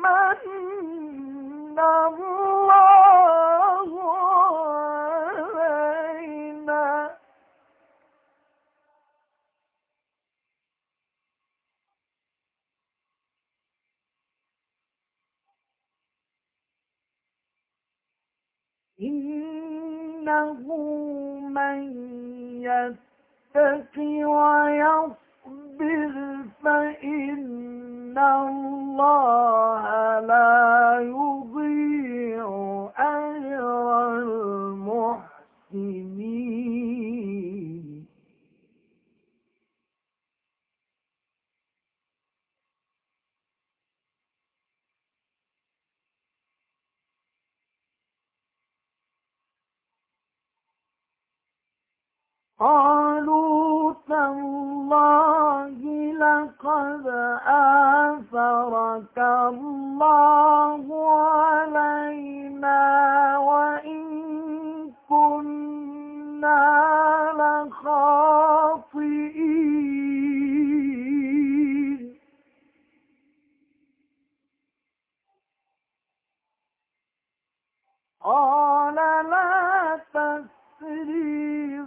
من الله علينا إنه من يتق ويصبر فإن الله لا يضيع أجر المحسنين قالوا تالله لقد آثرك الله علينا وإن كنا لخاطئين قال لا تثريب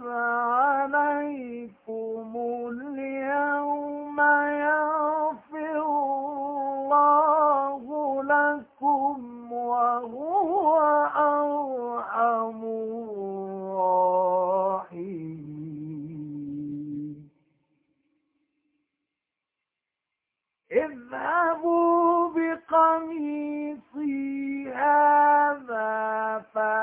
عليكم اليوم يغفر الله لكم وهو أرحم الراحمين اذهبوا بقميصي هذا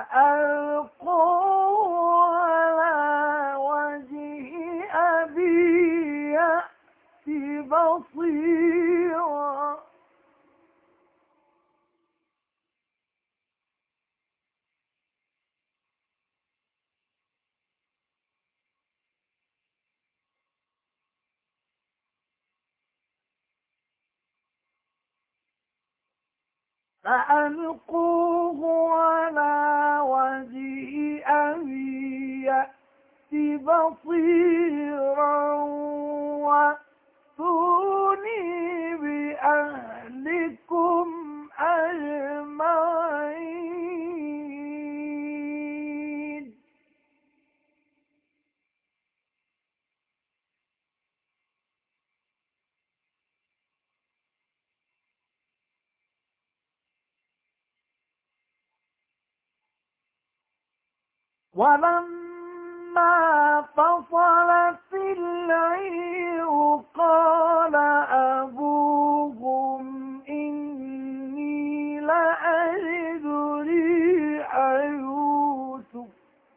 فألقوه على وجه أبي يأت بصيرا فألقوه على وجه أبي يأت بصيرا وأتوني بأهلكم أجمعين ولما فصلت العير قال أبوهم إني لأجد ريح يوسف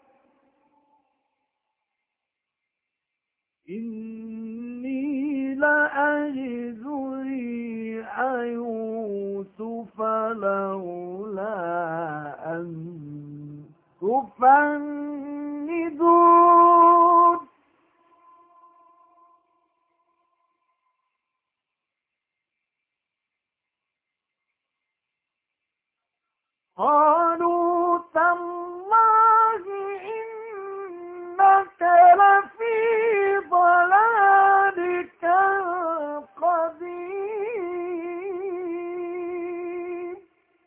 لولا أن تفندون قالوا تالله إنك لفي ضلالك القديم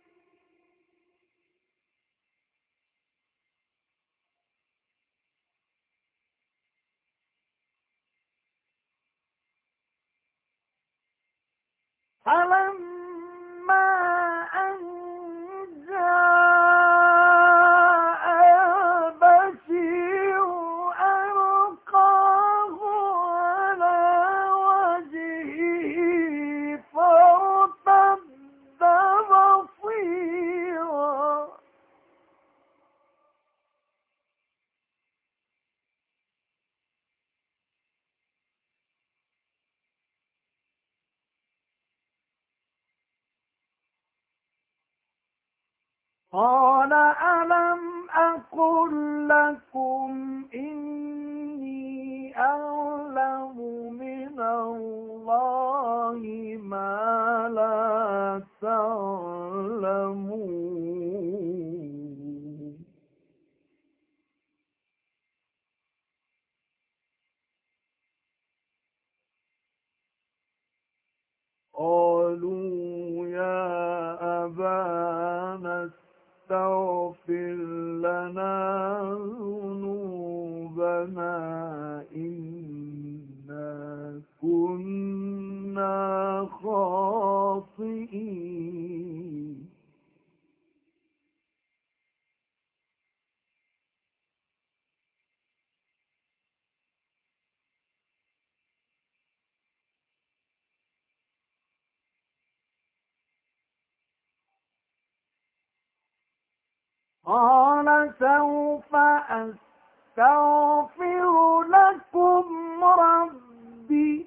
فلما أن جاء البشير ألقاه على وجهه فارتد بصيرا قال ألم أقل لكم إني أعلم من الله ما لا تعلمون قالوا يا أبانا استغفر لنا ذنوبنا إنا كنا خاطئين قال سوف أستغفر لكم ربي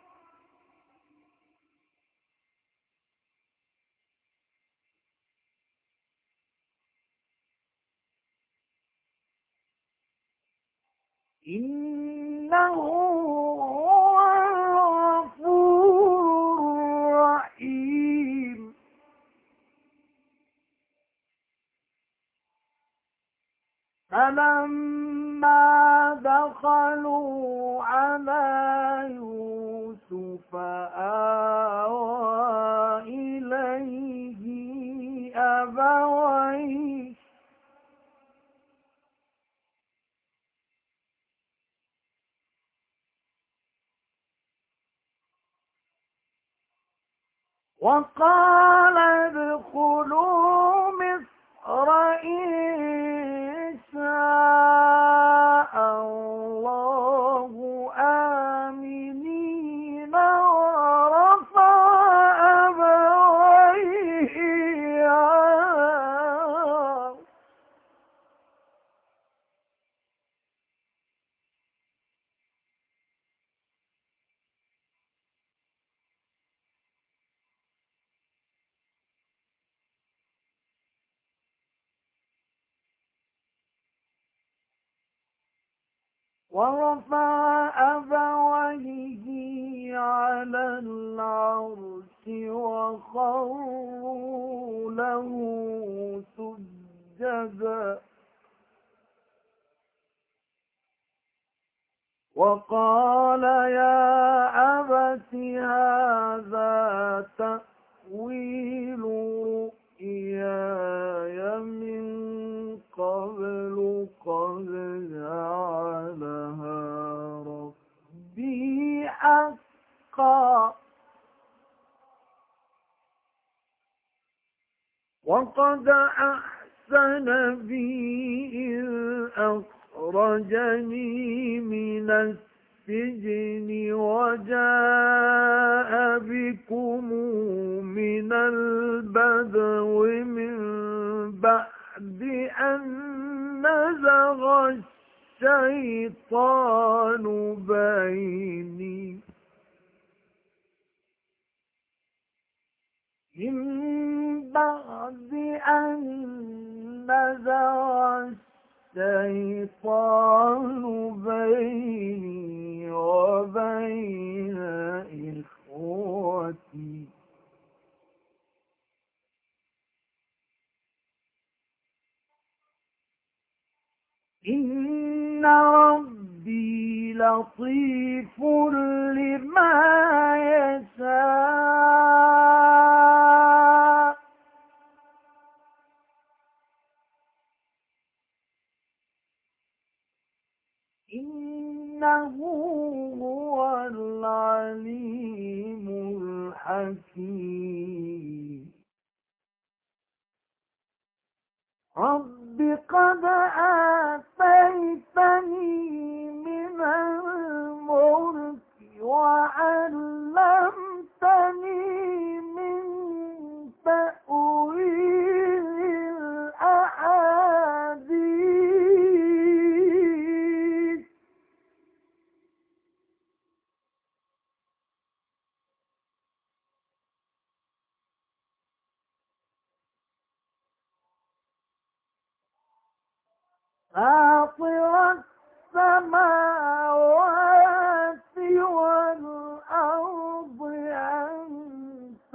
إنه هو الغفور الرحيم فلما دخلوا على يوسف آوى إليه أبويه وقال ادخلوا مصر إن شاء الله آمنين ورفع أبويه ورفع أبويه على العرش وخروا له سجدا وقال يا أبت هذا تأويل رؤياي من قبل قد جعلها ربي حقا وقد بي إذ أخرجني من السجن وجاء بكم من البدو من بعد أن نزغ الشيطان بيني من بعد أن نزغ الشيطان بيني وبين إخوتي إن ربي لطيف لما يشاء إنه هو العليم الحكيم رب قد آتيتني من الملك وعلمتني من تأويل الأحاديث فاطر السماوات والأرض أنت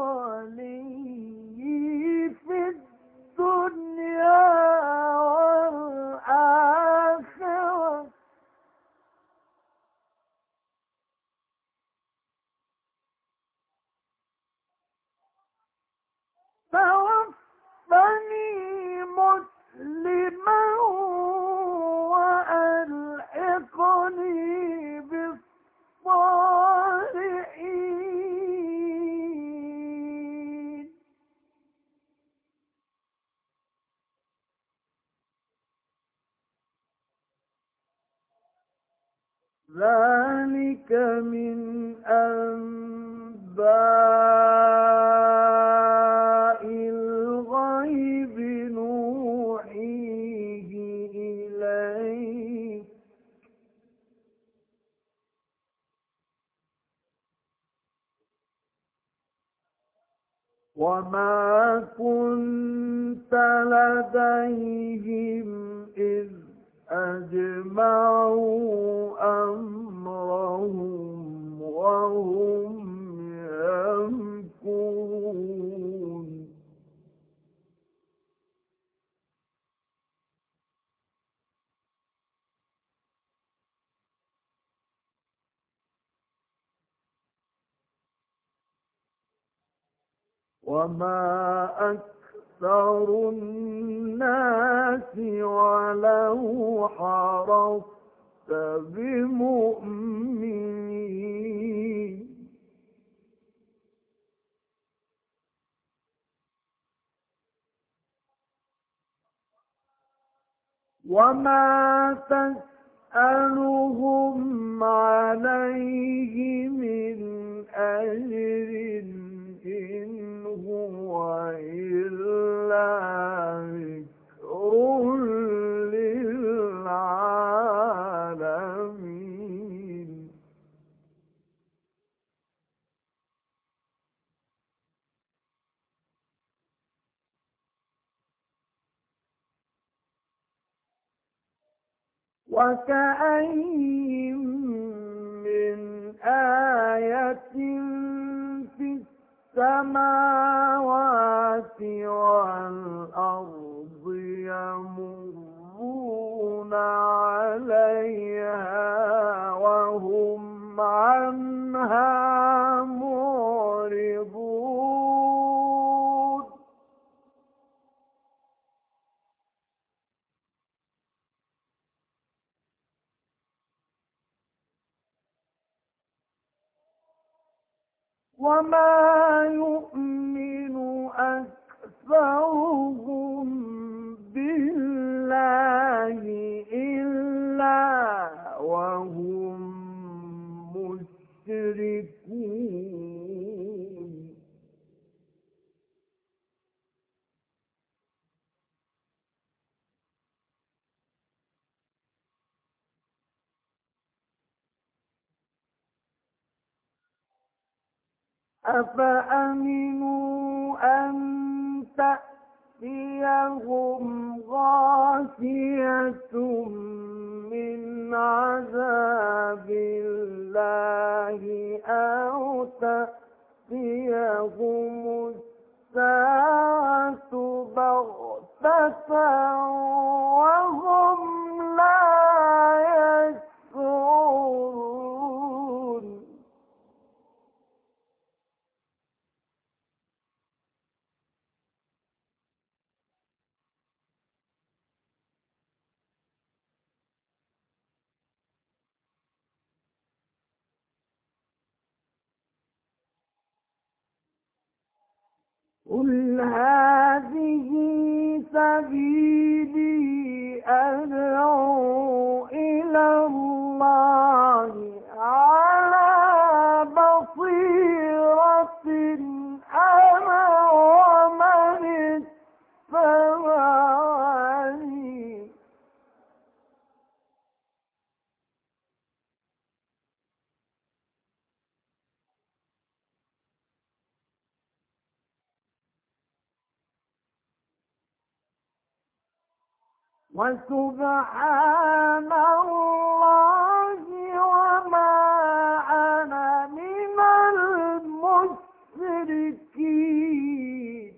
ولي في الدنيا والآخرة توفني مسلما وألحقني بالصالحين ذلك من أنباء الغيب نوحيه إليك وما كنت لديهم إذ أجمعوا أمرهم وهم يمكرون وما أكثر الناس ولو حرصت بمؤمنين وما تسألهم عليه من أجر إن هو إلا ذكر للعالمين وكأين من آية في السماوات والأرض يمرون عليها وهم عنها معرضون وما يؤمن أكثرهم أفأمنوا أن تأتيهم غاشية من عذاب الله أو تأتيهم الساعة بغتة وهم لا يشعرون قل هذه سبيلي أدعو إلى الله على بصيرة أنا ومن اتبعني وسبحان الله وما أنا من المشركين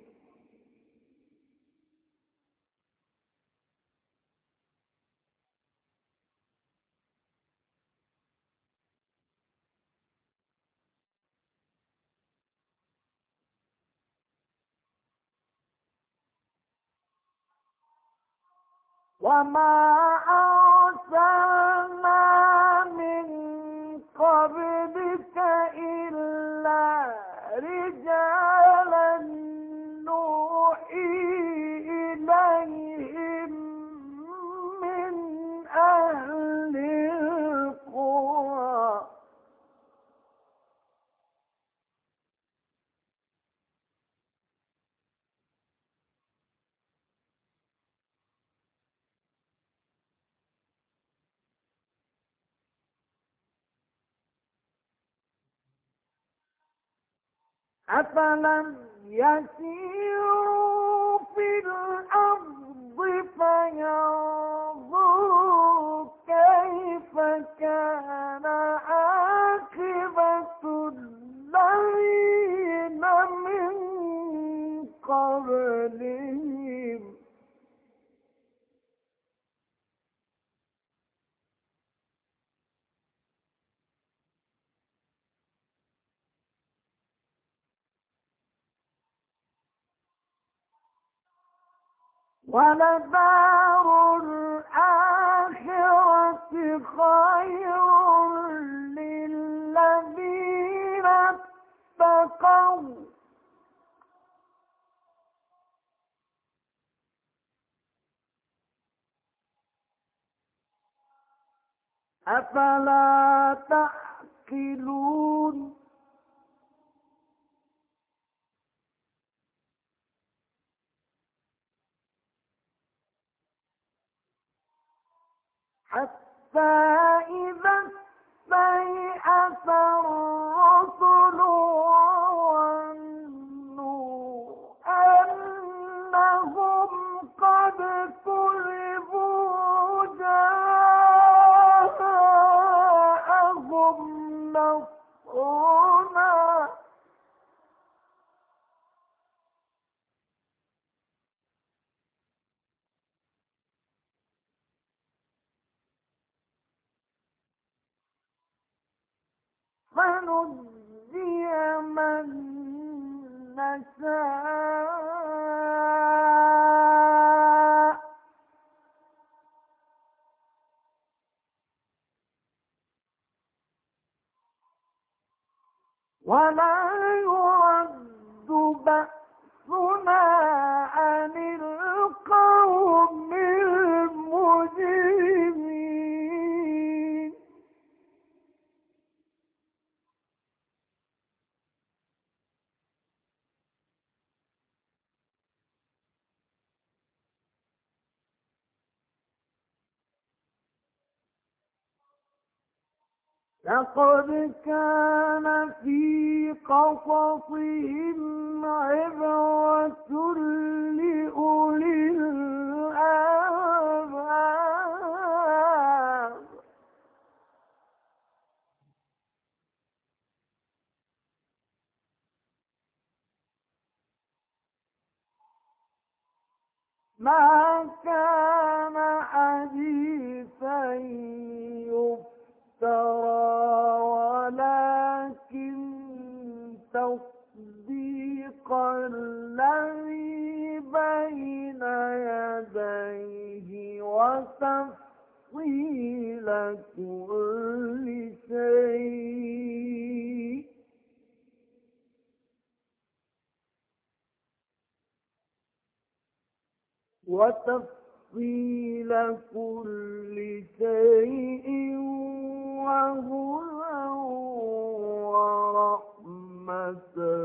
وما أرسلنا من قبلك إلا رجالا نوحي إليهم من أهل القرى أفلم يسيروا في الأرض فينظروا كيف كان عاقبة الذين من قبلهم ولدار الآخرة خير للذين اتقوا أفلا تعقلون حتى إذا استيأس الرسل وظنوا أنهم قد كذبوا جاءهم نصرنا فنجي من نشاء ولا يرد بأسنا عن القوم المجرمين لقد كان في قصصهم عبرة لأولي الألباب ما كان حديثا يفترى ولكن تصديق الذي بين يديه وتفصيل كل شيء وهدى ورحمة